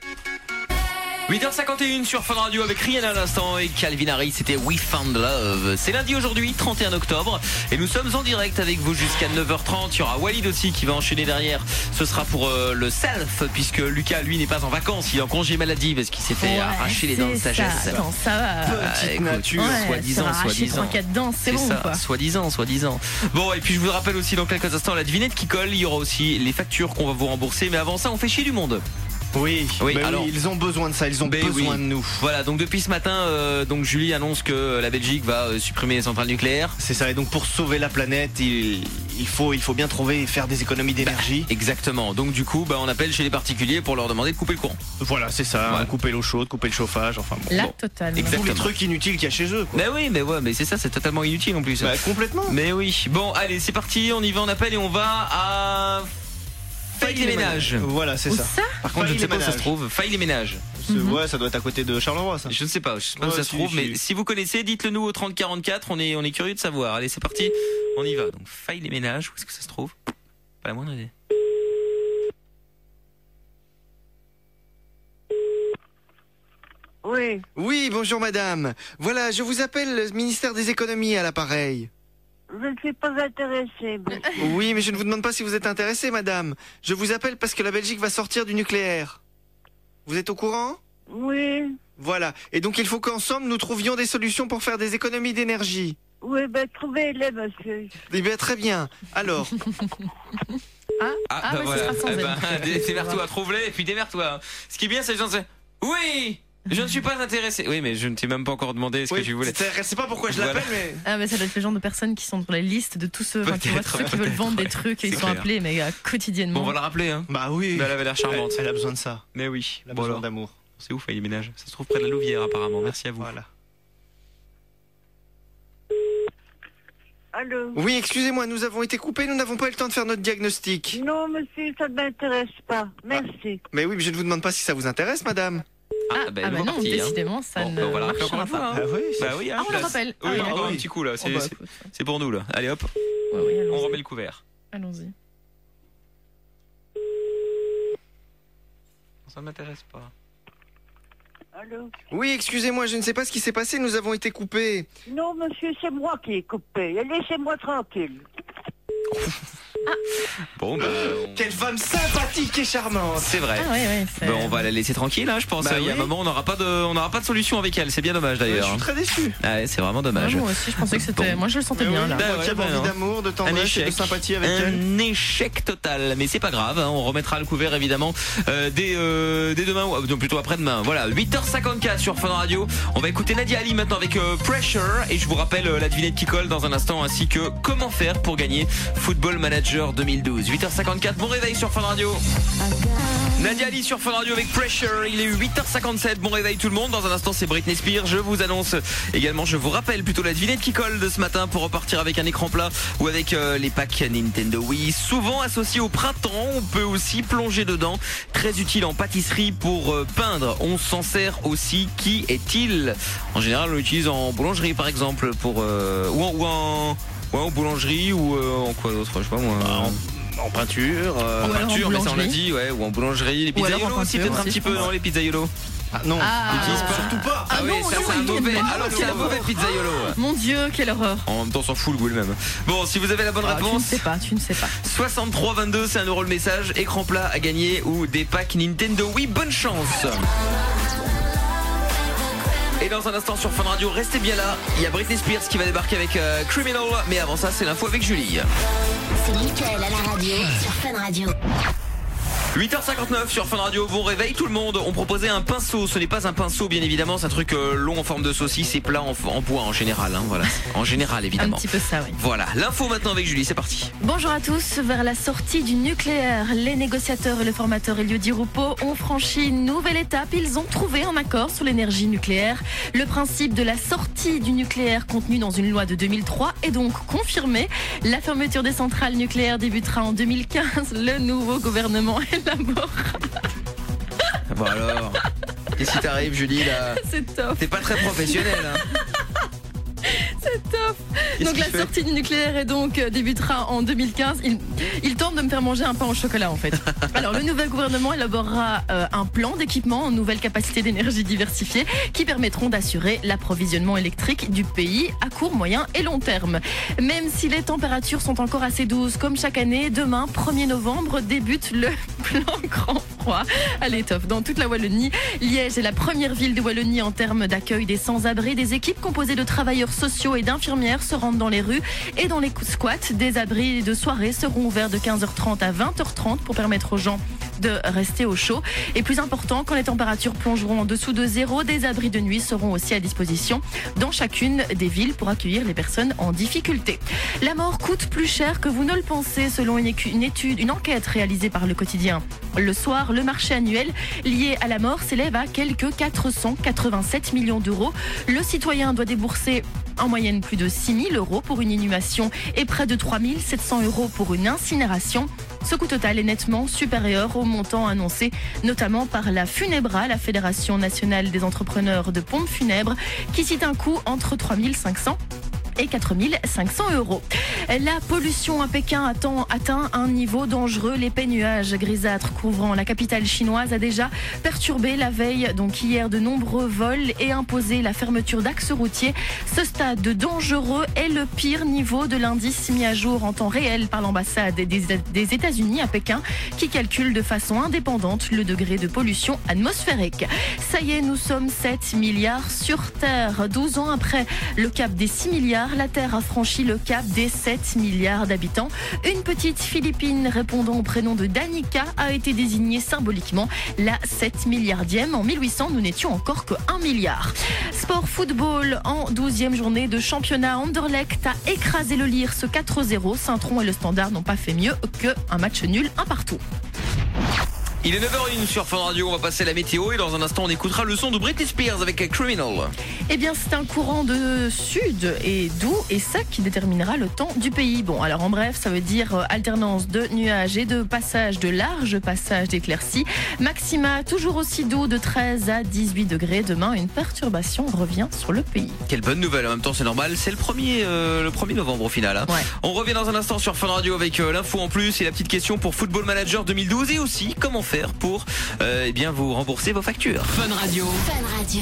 8h51 sur Fun Radio avec Rihanna à l'instant et Calvin Harris, c'était We Found Love. C'est lundi aujourd'hui, 31 octobre et nous sommes en direct avec vous jusqu'à 9h30. Il y aura Walid aussi qui va enchaîner derrière. Ce sera pour le self puisque Lucas lui n'est pas en vacances, il est en congé maladie parce qu'il s'est fait arracher les dents de sagesse. Attends, ça va. Petite nature, soi-disant. 3-4 dents, c'est bon ça, quoi. Soi-disant. Bon et puis je vous rappelle aussi dans quelques instants la devinette qui colle. Il y aura aussi les factures qu'on va vous rembourser. Mais avant ça on fait chier du monde. Oui, alors ils ont besoin de ça, ils ont besoin de nous. Voilà, donc depuis ce matin, donc Julie annonce que la Belgique va supprimer les centrales nucléaires. C'est ça, et donc pour sauver la planète, il faut bien trouver et faire des économies d'énergie. Exactement, donc du coup, on appelle chez les particuliers pour leur demander de couper le courant. Voilà, c'est ça, couper l'eau chaude, couper le chauffage, enfin bon. La totale. Tous les trucs inutiles qu'il y a chez eux, quoi. Mais c'est ça, c'est totalement inutile en plus. Complètement. Mais oui, bon, allez, c'est parti, on y va, on appelle et on va à... Faille les ménages. Voilà, c'est ça. Par contre, je ne sais pas où ça se trouve. Faille les ménages. Ouais, ça doit être à côté de Charleroi, ça. Je ne sais pas où ça se trouve, mais si vous connaissez, dites-le nous au 3044. On est curieux de savoir. Allez, c'est parti. On y va. Donc, Faille les ménages. Où est-ce que ça se trouve? Pas la moindre idée. Oui. Oui, bonjour madame. Voilà, je vous appelle le ministère des économies à l'appareil. Je ne suis pas intéressée. Oui, mais je ne vous demande pas si vous êtes intéressée, madame. Je vous appelle parce que la Belgique va sortir du nucléaire. Vous êtes au courant? Oui. Voilà. Et donc il faut qu'ensemble nous trouvions des solutions pour faire des économies d'énergie. Oui, trouvez-les, monsieur. Eh bien, très bien. Alors. Démerde-toi, trouve-les et puis démerde-toi. Ce qui est bien, c'est les gens oui. Je ne suis pas intéressé. Oui, mais je ne t'ai même pas encore demandé ce que tu voulais. Je sais pas pourquoi je l'appelle, mais. Ah, mais ça doit être le genre de personnes qui sont dans la liste de tous ceux, ceux qui veulent vendre des trucs et ils sont appelés, mais quotidiennement. Bon, on va la rappeler, hein. Bah oui. Mais elle avait l'air charmante. Elle a besoin de ça. Mais oui. Elle a besoin d'amour. C'est ouf, les ménages. Ça se trouve près de la Louvière, apparemment. Merci à vous. Voilà. Allô? Oui, excusez-moi, nous avons été coupés, nous n'avons pas eu le temps de faire notre diagnostic. Non, monsieur, ça ne m'intéresse pas. Merci. Mais oui, mais je ne vous demande pas si ça vous intéresse, madame. Non, décidément, ça ne marchera pas. On le rappelle. Oui, encore un petit coup là, c'est pour nous là. Allez hop, on remet le couvert. Allons-y. Ça ne m'intéresse pas. Allô? Oui, excusez-moi, je ne sais pas ce qui s'est passé, nous avons été coupés. Non, monsieur, c'est moi qui ai coupé. Laissez-moi tranquille. Bon, quelle femme sympathique et charmante. C'est vrai. On va la laisser tranquille, hein, je pense. Il y a un moment, on n'aura pas de solution avec elle. C'est bien dommage d'ailleurs. Je suis très déçu. C'est vraiment dommage. Moi aussi, je pensais que c'était. Moi, je le sentais bien là. Tu as envie d'amour, de tendresse et de sympathie avec elle. Un échec total, mais c'est pas grave. On remettra le couvert évidemment dès demain, ou plutôt après-demain. Voilà, 8h54 sur Fun Radio. On va écouter Nadia Ali maintenant avec Pressure et je vous rappelle la devinette qui colle dans un instant ainsi que comment faire pour gagner Football Manager 2012. 8h54, bon réveil sur Fun Radio. Nadia Ali sur Fun Radio avec Pressure. Il est 8h57, bon réveil tout le monde. Dans un instant c'est Britney Spears. Je vous annonce également, je vous rappelle plutôt la devinette qui colle de ce matin pour repartir avec un écran plat ou avec les packs Nintendo Wii. Souvent associés au printemps, on peut aussi plonger dedans. Très utile en pâtisserie pour peindre. On s'en sert aussi. Qui est-il? En général on l'utilise en boulangerie par exemple pour en boulangerie ou en quoi d'autre, je sais pas moi. En peinture. En peinture, mais ça on l'a dit, ou en boulangerie. Les pizzaiolos aussi, peut-être un petit peu, non, les pizzaiolos. Ah non, n'utilise pas. Surtout pas. Ah oui, ça c'est un mauvais. Alors c'est un mauvais pizzaiolo. Mon Dieu, quelle horreur. En même temps, on s'en fout le goût le même. Bon, si vous avez la bonne réponse. Tu ne sais pas. 63-22, c'est 1 € le message. Écran plat à gagner ou des packs Nintendo Wii. Bonne chance. Et dans un instant sur Fun Radio, restez bien là. Il y a Britney Spears qui va débarquer avec Criminal. Mais avant ça, c'est l'info avec Julie. C'est Mickaël à la radio sur Fun Radio. 8h59 sur Fun Radio, bon réveil tout le monde. On proposait un pinceau, ce n'est pas un pinceau bien évidemment, c'est un truc long en forme de saucisse et plat en bois en général, hein, voilà. En général évidemment. Un petit peu ça, oui. Voilà, l'info maintenant avec Julie, c'est parti. Bonjour à tous. Vers la sortie du nucléaire, les négociateurs et le formateur Elio Di Rupo ont franchi une nouvelle étape. Ils ont trouvé un accord sur l'énergie nucléaire. Le principe de la sortie du nucléaire contenu dans une loi de 2003 est donc confirmé. La fermeture des centrales nucléaires débutera en 2015. Le nouveau gouvernement élaborera. Bon alors, qu'est-ce qui t'arrive Julie là? C'est top. T'es pas très professionnel hein. C'est top. Donc la sortie du nucléaire est donc débutera en 2015. Il tente de me faire manger un pain au chocolat en fait. Alors le nouvel gouvernement élaborera un plan d'équipement en nouvelles capacités d'énergie diversifiées qui permettront d'assurer l'approvisionnement électrique du pays à court, moyen et long terme. Même si les températures sont encore assez douces comme chaque année, demain 1er novembre débute le plan grand froid. Allez top. Dans toute la Wallonie, Liège est la première ville de Wallonie en termes d'accueil des sans-abri. Des équipes composées de travailleurs sociaux et d'infirmières se rendent dans les rues et dans les squats. Des abris de soirée seront ouverts de 15h30 à 20h30 pour permettre aux gens de rester au chaud. Et plus important, quand les températures plongeront en dessous de zéro, des abris de nuit seront aussi à disposition dans chacune des villes pour accueillir les personnes en difficulté. La mort coûte plus cher que vous ne le pensez selon une enquête réalisée par Le Quotidien. Le Soir, le marché annuel lié à la mort s'élève à quelques 487 millions d'euros. Le citoyen doit débourser en moyenne plus de 6 000 euros pour une inhumation et près de 3 700 euros pour une incinération. Ce coût total est nettement supérieur au montant annoncé notamment par la Funebra, la Fédération nationale des entrepreneurs de pompes funèbres, qui cite un coût entre 3 500 et 4 500 euros. La pollution à Pékin atteint un niveau dangereux. L'épais nuage grisâtre couvrant la capitale chinoise a déjà perturbé la veille, donc hier, de nombreux vols et imposé la fermeture d'axes routiers. Ce stade de dangereux est le pire niveau de l'indice mis à jour en temps réel par l'ambassade des États-Unis à Pékin, qui calcule de façon indépendante le degré de pollution atmosphérique. Ça y est, nous sommes 7 milliards sur Terre. 12 ans après le cap des 6 milliards, la Terre a franchi le cap des 7 milliards d'habitants. Une petite Philippine répondant au prénom de Danica a été désignée symboliquement la 7 milliardième. En 1800, nous n'étions encore que 1 milliard. Sport football en 12e journée de championnat. Anderlecht a écrasé le Lierse 4-0. Saint-Tron et le Standard n'ont pas fait mieux qu'un match nul, un partout. Il est 9h01 sur Fun Radio, on va passer à la météo et dans un instant on écoutera le son de Britney Spears avec Criminal. Eh bien c'est un courant de sud et doux et sec qui déterminera le temps du pays. Bon alors en bref ça veut dire alternance de nuages et de passages, de larges passages d'éclaircies. Maxima toujours aussi doux de 13 à 18 degrés. Demain une perturbation revient sur le pays. Quelle bonne nouvelle, en même temps c'est normal, c'est le 1er novembre au final. Hein. Ouais. On revient dans un instant sur Fun Radio avec l'info en plus et la petite question pour Football Manager 2012 et aussi comment faire pour eh bien vous rembourser vos factures. Fun Radio. Fun Radio.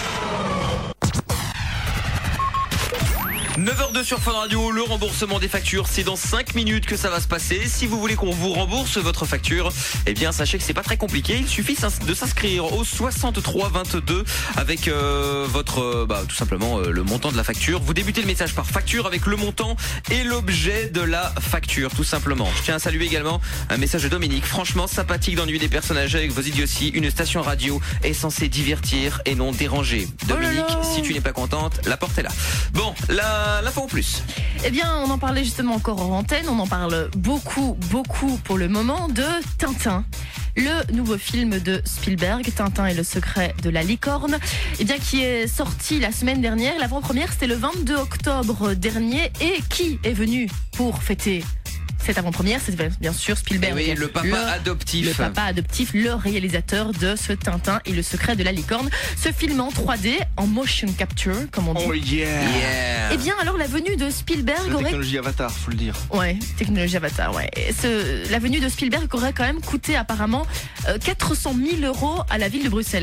9h02 sur Fun Radio, le remboursement des factures, c'est dans 5 minutes que ça va se passer. Si vous voulez qu'on vous rembourse votre facture, eh bien sachez que c'est pas très compliqué. Il suffit de s'inscrire au 6322 avec votre tout simplement le montant de la facture. Vous débutez le message par facture avec le montant et l'objet de la facture, tout simplement. Je tiens à saluer également un message de Dominique. Franchement sympathique d'ennuyer des personnes âgées avec vos idioties. Une station radio est censée divertir et non déranger. Dominique, si tu n'es pas contente, la porte est là. Bon, l'info en plus. Eh bien, on en parlait justement encore en antenne. On en parle beaucoup pour le moment de Tintin. Le nouveau film de Spielberg, Tintin et le secret de la licorne, eh bien, qui est sorti la semaine dernière. L'avant-première, c'était le 22 octobre dernier. Et qui est venu pour fêter cette avant-première? C'est bien sûr Spielberg. Oui, le papa adoptif. Le papa adoptif, le réalisateur de ce Tintin et le secret de la licorne. Ce film en 3D, en motion capture, comme on dit. Oh yeah. Eh bien, alors la venue de Spielberg la technologie Avatar, faut le dire. Ouais, technologie Avatar, ouais. La venue de Spielberg aurait quand même coûté apparemment 400 000 euros à la ville de Bruxelles.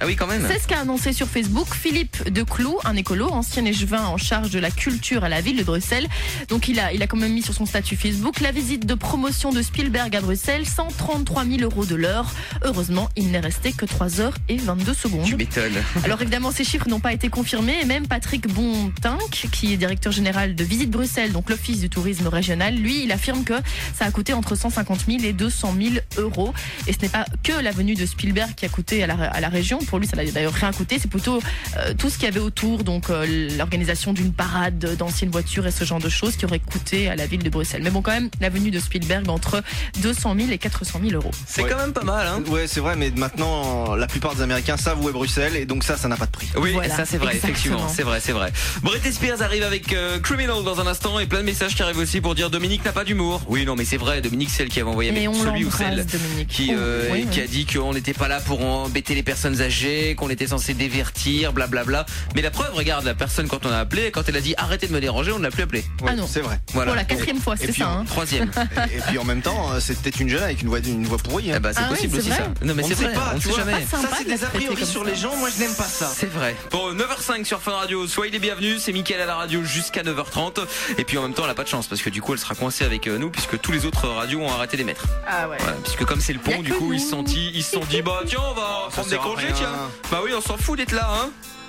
Ah oui, quand même. C'est ce qu'a annoncé sur Facebook Philippe Declou, un écolo, ancien échevin en charge de la culture à la ville de Bruxelles. Donc il a quand même mis sur son statut Facebook la visite de promotion de Spielberg à Bruxelles, 133 000 € de l'heure. Heureusement, il n'est resté que 3h22. Tu m'étonnes. Alors évidemment, ces chiffres n'ont pas été confirmés et même Patrick Bontinck, qui est directeur général de Visite Bruxelles, donc l'Office du tourisme régional, lui, il affirme que ça a coûté entre 150 000 et 200 000 €. Et ce n'est pas que la venue de Spielberg qui a coûté à la région. Pour lui, ça n'a d'ailleurs rien coûté. C'est plutôt tout ce qu'il y avait autour, donc l'organisation d'une parade d'anciennes voitures et ce genre de choses qui aurait coûté à la ville de Bruxelles. Mais bon, quand même, la venue de Spielberg entre 200 000 et 400 000 €. C'est quand même pas mal, hein. Ouais, c'est vrai, mais maintenant, la plupart des Américains savent où est Bruxelles et donc ça n'a pas de prix. Oui, Voilà, ça c'est vrai, exactement. effectivement, c'est vrai. Britney Spears arrive avec Criminal dans un instant et plein de messages qui arrivent aussi pour dire Dominique n'a pas d'humour. Oui, non, mais c'est vrai, Dominique, c'est elle qui avait envoyé avec Mais on celui ou celle l'embrasse, Dominique. qui Oui. a dit qu'on n'était pas là pour embêter les personnes âgées, qu'on était censé divertir, blablabla. Mais la preuve, regarde, la personne quand on a appelé, quand elle a dit arrêtez de me déranger, on ne l'a plus appelé. Ah non. C'est vrai. Voilà. Pour la 4e fois, Et c'est puis, ça. Hein. 3e. Et puis en même temps, c'était une jeune avec une voix pourrie. Hein. Eh ben, c'est Ah ouais, possible c'est aussi vrai. ça. Non mais On c'est ne sait vrai, pas, on ne tu sait vois. jamais. Pas sympa Ça, c'est de des la a priori traiter sur comme les gens, moi je n'aime pas ça. C'est vrai. Bon, 9h05 sur Fun Radio. Soyez les bienvenus. C'est Mickaël à la radio jusqu'à 9h30. Et puis en même temps, elle a pas de chance parce que du coup, elle sera coincée avec nous puisque tous les autres radios ont arrêté d'émettre. Ah ouais. Voilà, puisque comme c'est le Y a pont, que du coup, nous. ils se sont dit, bah tiens, on va prendre des sert à congés, rien. tiens. Bah oui, on s'en fout d'être là, hein.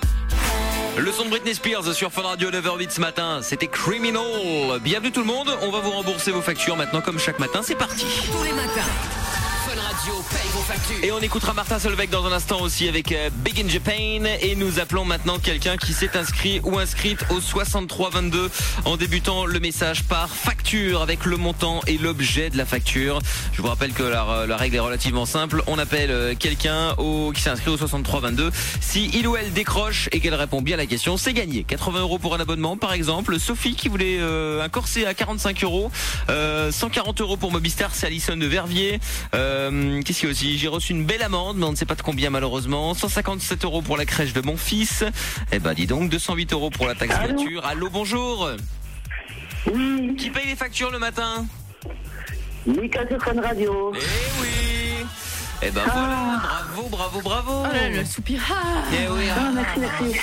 Le son de Britney Spears sur Fun Radio 9h08 ce matin, c'était Criminal. Bienvenue tout le monde, on va vous rembourser vos factures maintenant comme chaque matin, c'est parti. Tous les matins, Fun Radio paye vos factures. Et on écoutera Martin Solveig dans un instant aussi avec Big in Japan. Et nous appelons maintenant quelqu'un qui s'est inscrit ou inscrite au 6322 en débutant le message par facture avec le montant et l'objet de la facture. Je vous rappelle que la règle est relativement simple. On appelle quelqu'un qui s'est inscrit au 6322. Si il ou elle décroche et qu'elle répond bien à la question, c'est gagné. 80 € pour un abonnement par exemple. Sophie qui voulait un corset à 45 €. 140 € pour Mobistar, c'est Alison de Verviers. Qu'est-ce qu'il y a aussi? J'ai reçu une belle amende, mais on ne sait pas de combien malheureusement. 157 € pour la crèche de mon fils. Eh ben dis donc, 208 € pour la taxe voiture. Allô, bonjour. Oui, Qui paye les factures le matin? Mika sur Fun Radio. Eh oui. Eh ben voilà, bravo. Oh là là, le soupir. Ah. Eh oui. Ah, merci.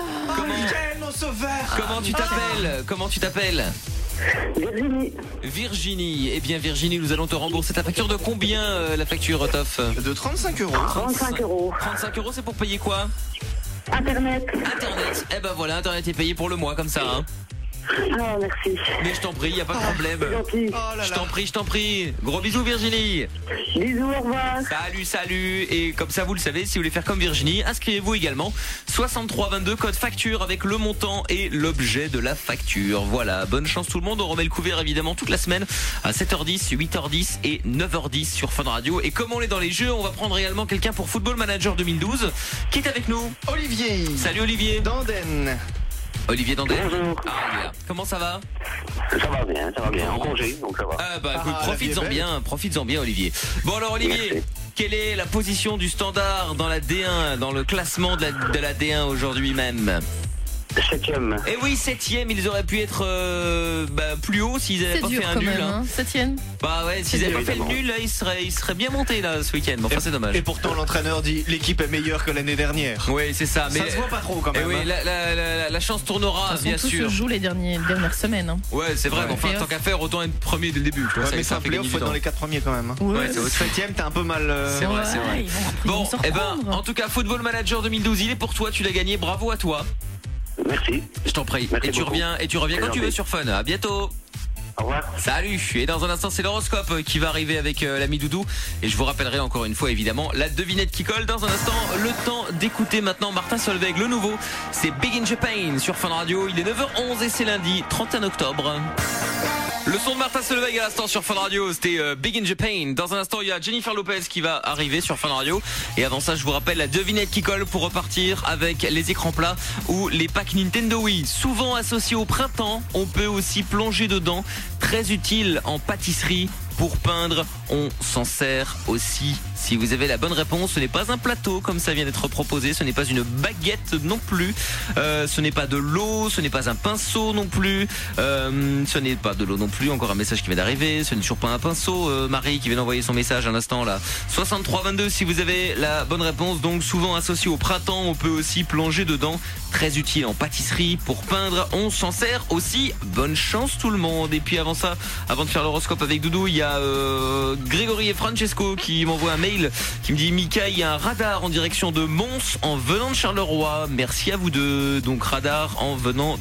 Comment tu t'appelles? Virginie, Virginie. Eh bien Virginie, nous allons te rembourser ta facture de combien la facture Toff? De 35 €. 35 €. 35 €, c'est pour payer quoi? Internet. Internet. Eh ben voilà, Internet est payé pour le mois comme ça, hein. Ah, merci. Mais je t'en prie, y a pas de problème. C'est gentil. Je t'en prie. Gros bisous Virginie. Bisous, au revoir. Salut. Et comme ça, vous le savez, si vous voulez faire comme Virginie, inscrivez-vous également. 6322, code facture avec le montant et l'objet de la facture. Voilà, bonne chance tout le monde. On remet le couvert évidemment toute la semaine à 7h10, 8h10 et 9h10 sur Fun Radio. Et comme on est dans les jeux, on va prendre également quelqu'un pour Football Manager 2012 qui est avec nous. Olivier. Salut Olivier. Danden. Olivier Dandel. Bonjour. Ah, il est là. Comment ça va? Ça va bien, en congé, donc ça va. Ah bah écoute, la vie est belle. profites-en bien Olivier. Bon alors Olivier, Merci. quelle est la position du Standard dans la D1, dans le classement de la D1 aujourd'hui même? 7e. Eh oui, 7e, ils auraient pu être plus haut s'ils avaient C'est pas dur fait un quand nul. même, Hein. hein. 7e. Bah ouais, s'ils avaient dur, pas fait le évidemment. nul, là, ils seraient bien montés là ce week-end. Enfin c'est dommage. Et pourtant l'entraîneur dit l'équipe est meilleure que l'année dernière. Oui, c'est ça. Mais Ça se voit pas trop quand eh même. oui, hein. la chance tournera, De toute bien façon, tout sûr. se joue les dernières semaines. Hein. Ouais, c'est vrai. Ouais. Mais enfin, Playoff. tant qu'à faire, autant être premier dès le début. Tu vois, Ouais, ça mais ça c'est un fait playoff, gagner faut du être dans temps. les 4 premiers quand même. Hein. Ouais, c'est au 7ème, t'es un peu mal. C'est vrai, c'est vrai. Ils vont après, ils Bon, vont se eh ben, reprendre. en tout cas, Football Manager 2012, il est pour toi, tu l'as gagné, bravo à toi. Merci. Je t'en prie. Merci Et tu beaucoup. reviens C'est quand tu veux gentil. sur Fun. À bientôt. Au revoir. Salut. Et dans un instant, c'est l'horoscope qui va arriver avec l'ami Doudou. Et je vous rappellerai encore une fois, évidemment, la devinette qui colle. Dans un instant, le temps d'écouter maintenant Martin Solveig, le nouveau. C'est Big in Japan sur Fun Radio. Il est 9h11 et c'est lundi 31 octobre. Le son de Martin Solveig à l'instant sur Fun Radio, c'était Big in Japan. Dans un instant, il y a Jennifer Lopez qui va arriver sur Fun Radio. Et avant ça, je vous rappelle la devinette qui colle pour repartir avec les écrans plats ou les packs Nintendo Wii. Souvent associés au printemps, on peut aussi plonger dedans. Très utile en pâtisserie. Pour peindre, on s'en sert aussi Si vous avez la bonne réponse, ce n'est pas un plateau comme ça vient d'être proposé, ce n'est pas une baguette non plus, ce n'est pas de l'eau, ce n'est pas un pinceau non plus, ce n'est pas de l'eau non plus, encore un message qui vient d'arriver, ce n'est toujours pas un pinceau, Marie qui vient d'envoyer son message à l'instant là. 6322 si vous avez la bonne réponse, donc souvent associé au printemps, on peut aussi plonger dedans, très utile en pâtisserie, pour peindre, on s'en sert aussi, bonne chance tout le monde. Et puis avant ça, avant de faire l'horoscope avec Doudou, il y a Grégory et Francesco qui m'envoient un mail qui me dit Mika, il y a un radar en direction de Mons en venant de Charleroi. Merci à vous deux. Donc radar en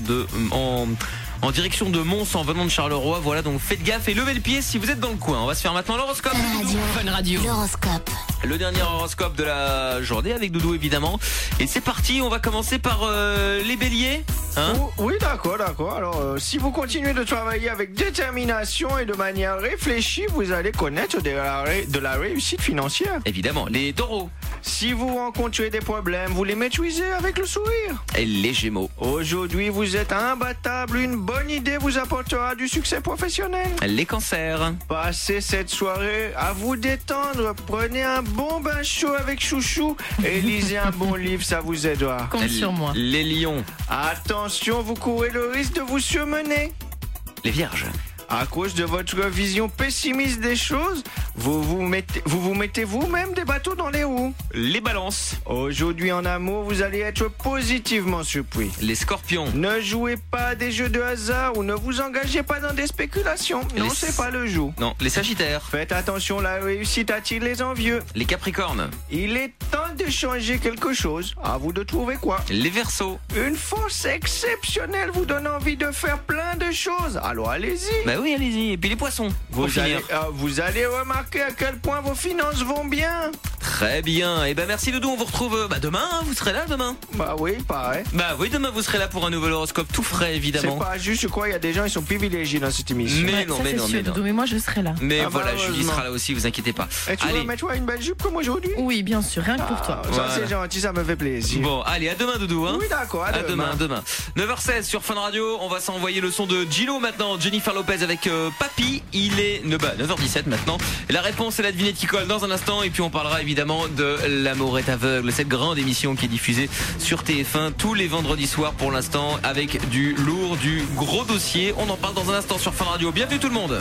direction de Mons en venant de Charleroi. Voilà, donc faites gaffe et levez le pied si vous êtes dans le coin. On va se faire maintenant l'horoscope. Fun Radio. L'horoscope. Le dernier horoscope de la journée avec Doudou évidemment. Et c'est parti, on va commencer par les béliers. Hein Oui, d'accord. Alors, si vous continuez de travailler avec détermination et de manière réfléchie, vous allez connaître de la réussite financière. Évidemment, les taureaux. Si vous rencontrez des problèmes, vous les maîtrisez avec le sourire. Et les gémeaux. Aujourd'hui, vous êtes imbattable. Une bonne idée vous apportera du succès professionnel. Les cancers. Passez cette soirée à vous détendre. Prenez un bon bain chaud avec chouchou et lisez un bon livre, ça vous aidera. Compte sur moi. Les lions. Attention, vous courez le risque de vous surmener. Les vierges. À cause de votre vision pessimiste des choses, vous mettez vous-même des bateaux dans les roues. Les balances. Aujourd'hui en amour, vous allez être positivement surpris. Les scorpions. Ne jouez pas à des jeux de hasard ou ne vous engagez pas dans des spéculations. Non, c'est pas le jour. Non, les sagittaires. Faites attention, la réussite attire les envieux. Les capricornes. Il est temps de changer quelque chose. À vous de trouver quoi. Les verseaux. Une force exceptionnelle vous donne envie de faire plein de choses. Alors allez-y. Bah oui, allez-y. Et puis les poissons. Vous allez remarquer à quel point vos finances vont bien. Très bien. Et ben merci Doudou, on vous retrouve demain, hein, vous serez là demain. Bah oui, pareil. Bah oui, demain vous serez là pour un nouvel horoscope tout frais évidemment. C'est pas juste, je crois, il y a des gens qui sont privilégiés dans cette émission. Mais non, mais non. Doudou, mais moi je serai là. Mais voilà, Julie sera là aussi, vous inquiétez pas. Et tu veux mettre toi une belle jupe comme aujourd'hui? Oui, bien sûr, rien que pour toi. Ça voilà. C'est gentil, ça me fait plaisir. Bon, allez, à demain Doudou. Hein. Oui, d'accord, à demain. 9h16 sur Fun Radio, on va s'envoyer le son de Gino maintenant, Jennifer Lopez avec Papy. Il est 9h17 maintenant. Et la réponse est la devinette qui colle dans un instant. Et puis on parlera évidemment de L'amour est aveugle, cette grande émission qui est diffusée sur TF1 tous les vendredis soirs pour l'instant avec du lourd, du gros dossier. On en parle dans un instant sur Fun Radio. Bienvenue tout le monde.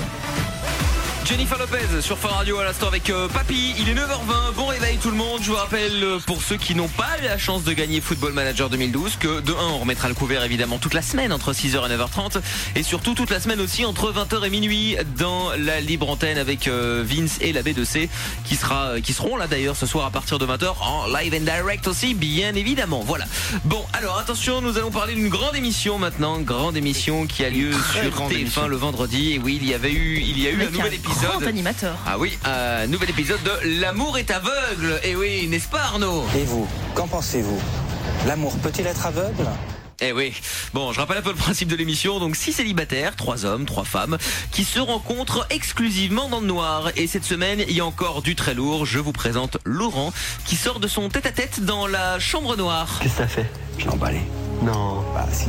Jennifer Lopez sur Fun Radio à l'instant avec Papy. Il est 9h20, bon réveil tout le monde. Je vous rappelle pour ceux qui n'ont pas la chance de gagner Football Manager 2012 que de 1 on remettra le couvert évidemment toute la semaine entre 6h et 9h30 et surtout toute la semaine aussi entre 20h et minuit dans la libre antenne avec Vince et la B2C qui seront là d'ailleurs ce soir à partir de 20h en live and direct aussi bien évidemment. Voilà. Bon alors attention, nous allons parler d'une grande émission maintenant, grande émission qui a lieu sur TF1 le vendredi. Et oui, il y a eu un nouvel épisode. Grand animateur. Ah oui, un nouvel épisode de L'amour est aveugle. Et oui, n'est-ce pas Arnaud? Et vous, qu'en pensez-vous? L'amour peut-il être aveugle? Eh oui. Bon, je rappelle un peu le principe de l'émission. Donc 6 célibataires, 3 hommes, 3 femmes, qui se rencontrent exclusivement dans le noir. Et cette semaine, il y a encore du très lourd. Je vous présente Laurent, qui sort de son tête-à-tête dans la chambre noire. Qu'est-ce que t'as fait? Je l'ai emballé. Non. Bah si.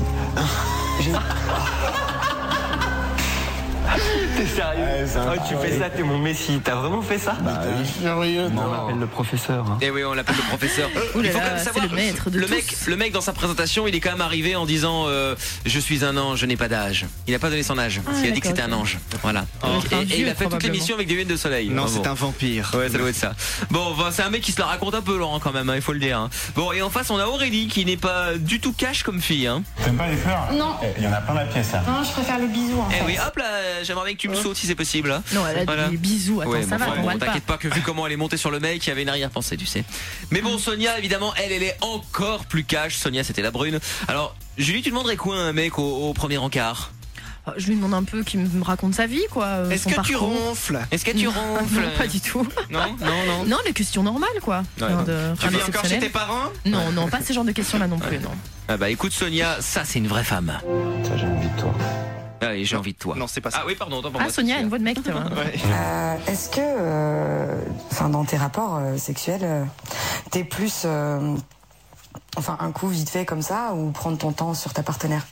T'es sérieux? Tu fais ça, t'es mon messie. T'as vraiment fait ça? Bah oui. Sérieux? On l'appelle le professeur. Hein. Eh oui, on l'appelle le professeur. Il faut quand même savoir, le maître de le mec dans sa présentation, il est quand même arrivé en disant je suis un ange, je n'ai pas d'âge. Il n'a pas donné son âge. Il a dit que c'était un ange. Voilà. Et il a fait toute l'émission avec des lunettes de soleil. Non, c'est un vampire. Ouais, ça doit être ça. Bon, c'est un mec qui se la raconte un peu, Laurent, quand même, hein, il faut le dire. Hein. Bon, et en face, on a Aurélie qui n'est pas du tout cash comme fille. Hein. T'aimes pas les fleurs? Non. Il y en a plein la pièce. Hein. Non, je préfère les bisous. En fait. Oui, hop là, j'aimerais bien que tu me sautes si c'est possible. Hein. Non, elle a des bisous. Attends, ça va, bon, t'inquiète pas que vu comment elle est montée sur le mec, il y avait une arrière-pensée, tu sais. Mais bon, Sonia, évidemment, elle est encore plus cash. Sonia, c'était la brune. Alors, Julie, tu demanderais quoi un mec au premier encart? Je lui demande un peu qu'il me raconte sa vie, quoi. Est-ce que tu ronfles? Non, pas du tout. Non. Non, les questions normales, quoi. Ouais, tu vis encore chez tes parents? Non, pas ce genre de questions-là non plus, non. Ah bah écoute, Sonia, ça c'est une vraie femme. Ça, j'ai envie de toi. Ah oui, j'ai envie de toi. Non, c'est pas ça. Ah oui, pardon. Sonia a une voix de mec, tu vois. Est-ce que, dans tes rapports sexuels, t'es plus, un coup vite fait comme ça, ou prendre ton temps sur ta partenaire?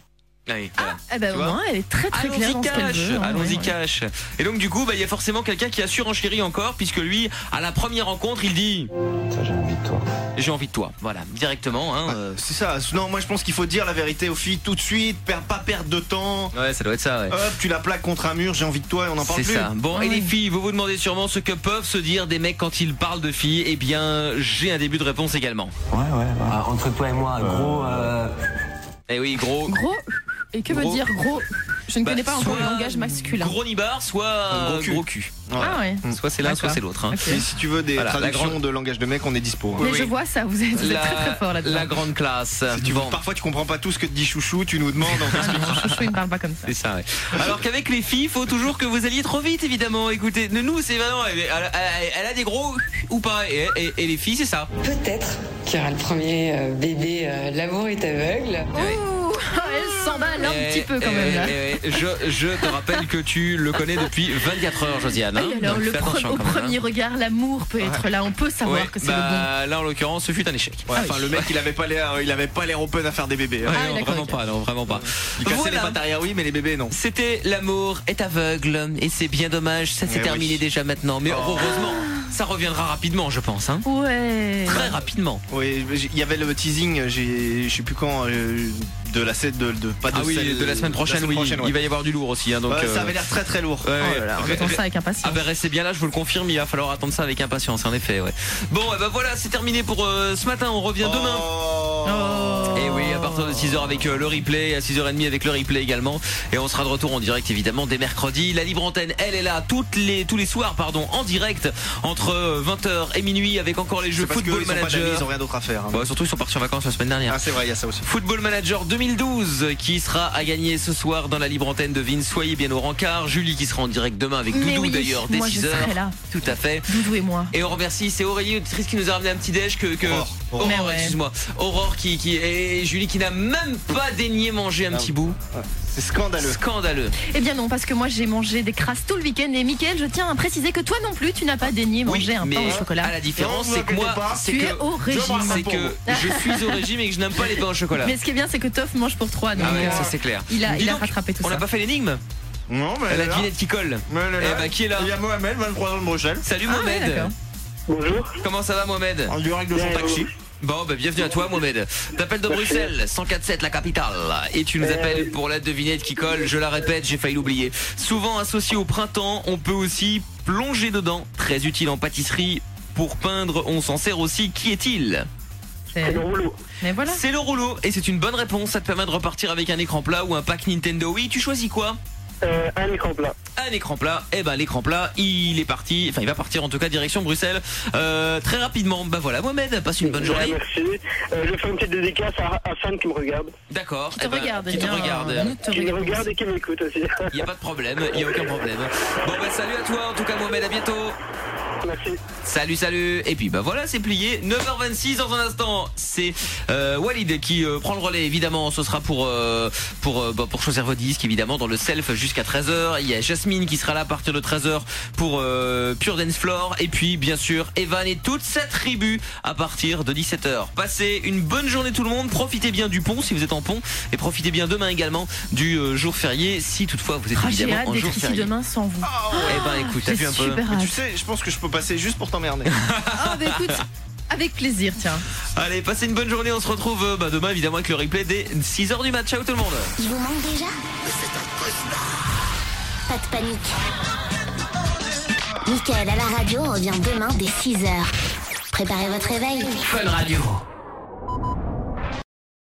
Oui, voilà. Eh ben, Tu au vois moins, elle est très très claire dans ce qu'elle veut. Allons-y Ouais. cash. Et donc du coup, il y a forcément quelqu'un qui a surenchéri encore, puisque lui, à la première rencontre, il dit J'ai envie de toi. j'ai envie de toi. Voilà, directement. Hein, C'est ça. Non, moi je pense qu'il faut dire la vérité aux filles tout de suite, pas perdre de temps. Ouais, ça doit être ça. Ouais. Hop, tu la plaques contre un mur, j'ai envie de toi et on en parle C'est plus. ça. Bon, et les filles, vous vous demandez sûrement ce que peuvent se dire des mecs quand ils parlent de filles. Eh bien, j'ai un début de réponse également. Ouais. Entre toi et moi, gros. Eh oui, gros. Gros. Et que veut Gros. dire gros? Je ne connais pas encore le soit langage masculin. Gros nibar, soit gros cul. Ah ouais. Soit c'est l'un, soit c'est l'autre. Hein. Ok. Et si tu veux des Voilà, la traductions grande- de langage de mec, on est dispo. Mais je vois ça, vous êtes très très fort là-dedans. La grande classe. Si tu veux, parfois tu comprends pas tout ce que te dit Chouchou, tu nous demandes. Chouchou, il ne parle pas comme ça. C'est ça, ouais. Alors qu'avec les filles, il faut toujours que vous alliez trop vite, évidemment. Écoutez, nous, c'est vraiment. Elle a des gros ou pas. Et les filles, c'est ça. Peut-être qu'il y aura le premier bébé L'amour est aveugle. Ouh, elle s'emballe un petit peu quand même là. Je te rappelle que tu le connais depuis 24 heures, Josiane. Hein. Et alors, Donc, fais attention au quand même, premier regard, l'amour peut être là. On peut savoir Ouais, que c'est le bon. là, en l'occurrence, ce fut un échec. Ouais, enfin, le mec, il avait pas l'air open à faire des bébés. Ouais, non, vraiment pas, non, vraiment pas. Il cassait Voilà. les pattes arrière, oui, mais les bébés, non. C'était L'amour est aveugle et c'est bien dommage, ça s'est Eh terminé oui. déjà maintenant. Mais heureusement, ça reviendra rapidement, je pense. Hein. Ouais. Très rapidement. Oui, il y avait le teasing, je sais plus quand, de la scène pas de Ah oui, celle- de la semaine prochaine, oui. ouais. Il va y avoir du lourd aussi. Hein, donc, Ouais, ça avait l'air très très lourd. Ouais, Oh là là, on attend ça avec impatience. Ah ben restez bien là, je vous le confirme, il va falloir attendre ça avec impatience, en effet. Ouais. Bon, et ben voilà, c'est terminé pour ce matin, on revient demain. Et oui, à partir de 6h avec le replay, à 6h30 avec le replay également. Et on sera de retour en direct évidemment dès mercredi. La libre antenne, elle est là tous les soirs, en direct entre 20h et minuit avec encore les jeux C'est parce Football qu'ils sont pas d'amis, Manager. ils ont rien d'autre à faire. hein. Bah, surtout ils sont partis en vacances la semaine dernière. Ah c'est vrai, il y a ça aussi. Football Manager 2012 qui sera à gagner ce soir dans la libre antenne de Vince. Soyez bien au rencard. Julie qui sera en direct demain avec Mais Doudou oui, d'ailleurs dès moi, je 6h. serai là. Tout à fait. Doudou et moi. Et on remercie, c'est Aurélie auditrice qui nous a ramené un petit déj que Aurore. Mais ouais. excuse-moi. Aurore qui et Julie qui n'a même pas daigné manger un petit bout. C'est scandaleux. Scandaleux. Eh bien non, parce que moi j'ai mangé des crasses tout le week-end. Et Mickaël, je tiens à préciser que toi non plus, tu n'as pas daigné manger un mais pain au chocolat. à la différence, Non, c'est que vous moi, inquiétez pas. c'est Tu que es au régime. c'est que je suis au régime et que je n'aime pas les pains au chocolat. Mais ce qui est bien, c'est que Toff mange pour trois. Donc, Ah ouais, ça c'est clair. il a Dis donc, rattrapé tout on ça. n'a pas fait l'énigme. Non, mais La devinette qui colle. Eh ben, qui est là? Il y a Mohamed, 23 ans de Bruxelles. Salut Ah ouais, Mohamed. d'accord. Bonjour. Comment ça va Mohamed? En direct de son taxi. Bon, bah, bienvenue à toi Mohamed. T'appelles de Bruxelles, 104.7 la capitale. Et tu nous appelles pour la devinette qui colle. Je la répète, j'ai failli l'oublier. Souvent associé au printemps, on peut aussi plonger dedans. Très utile en pâtisserie. Pour peindre, on s'en sert aussi. Qui est-il? C'est le rouleau. Mais voilà. C'est le rouleau. Et c'est une bonne réponse. Ça te permet de repartir avec un écran plat ou un pack Nintendo Wii. Tu choisis quoi? Un écran plat. Un écran plat. Et ben l'écran plat, il est parti. Enfin, il va partir en tout cas direction Bruxelles très rapidement. Bah voilà, Mohamed, passe une bonne journée. Merci. Je fais une petite dédicace à Fan qui me regarde. D'accord. Qui te regarde, Qui te bien, regarde. nous te Qui me regardons. regarde et qui m'écoute aussi. Il n'y a pas de problème, il n'y a aucun problème. Bon bah salut à toi en tout cas Mohamed, à bientôt. Merci. Salut. Et puis bah voilà, c'est plié. 9h26 dans un instant. C'est Walid qui prend le relais évidemment. Ce sera pour choisir vos disques évidemment dans le self jusqu'à 13h. Il y a Jasmine qui sera là à partir de 13h pour Pure Dance Floor. Et puis bien sûr Evan et toute sa tribu à partir de 17h. Passez une bonne journée tout le monde. Profitez bien du pont si vous êtes en pont. Et profitez bien demain également du jour férié si toutefois vous êtes Ah, j'ai évidemment hâte en jour d'être ici férié. demain sans vous. Eh ben écoute, t'as J'ai vu un peu. super Mais hâte. tu sais, je pense que je peux passer juste pour t'emmerder. Ah bah écoute, avec plaisir, tiens. Allez, passez une bonne journée, on se retrouve demain évidemment avec le replay dès 6h du match. Ciao tout le monde. Il vous manque déjà? Pas de panique. Mickaël à la radio revient demain dès 6h. Préparez votre réveil. Fun Radio.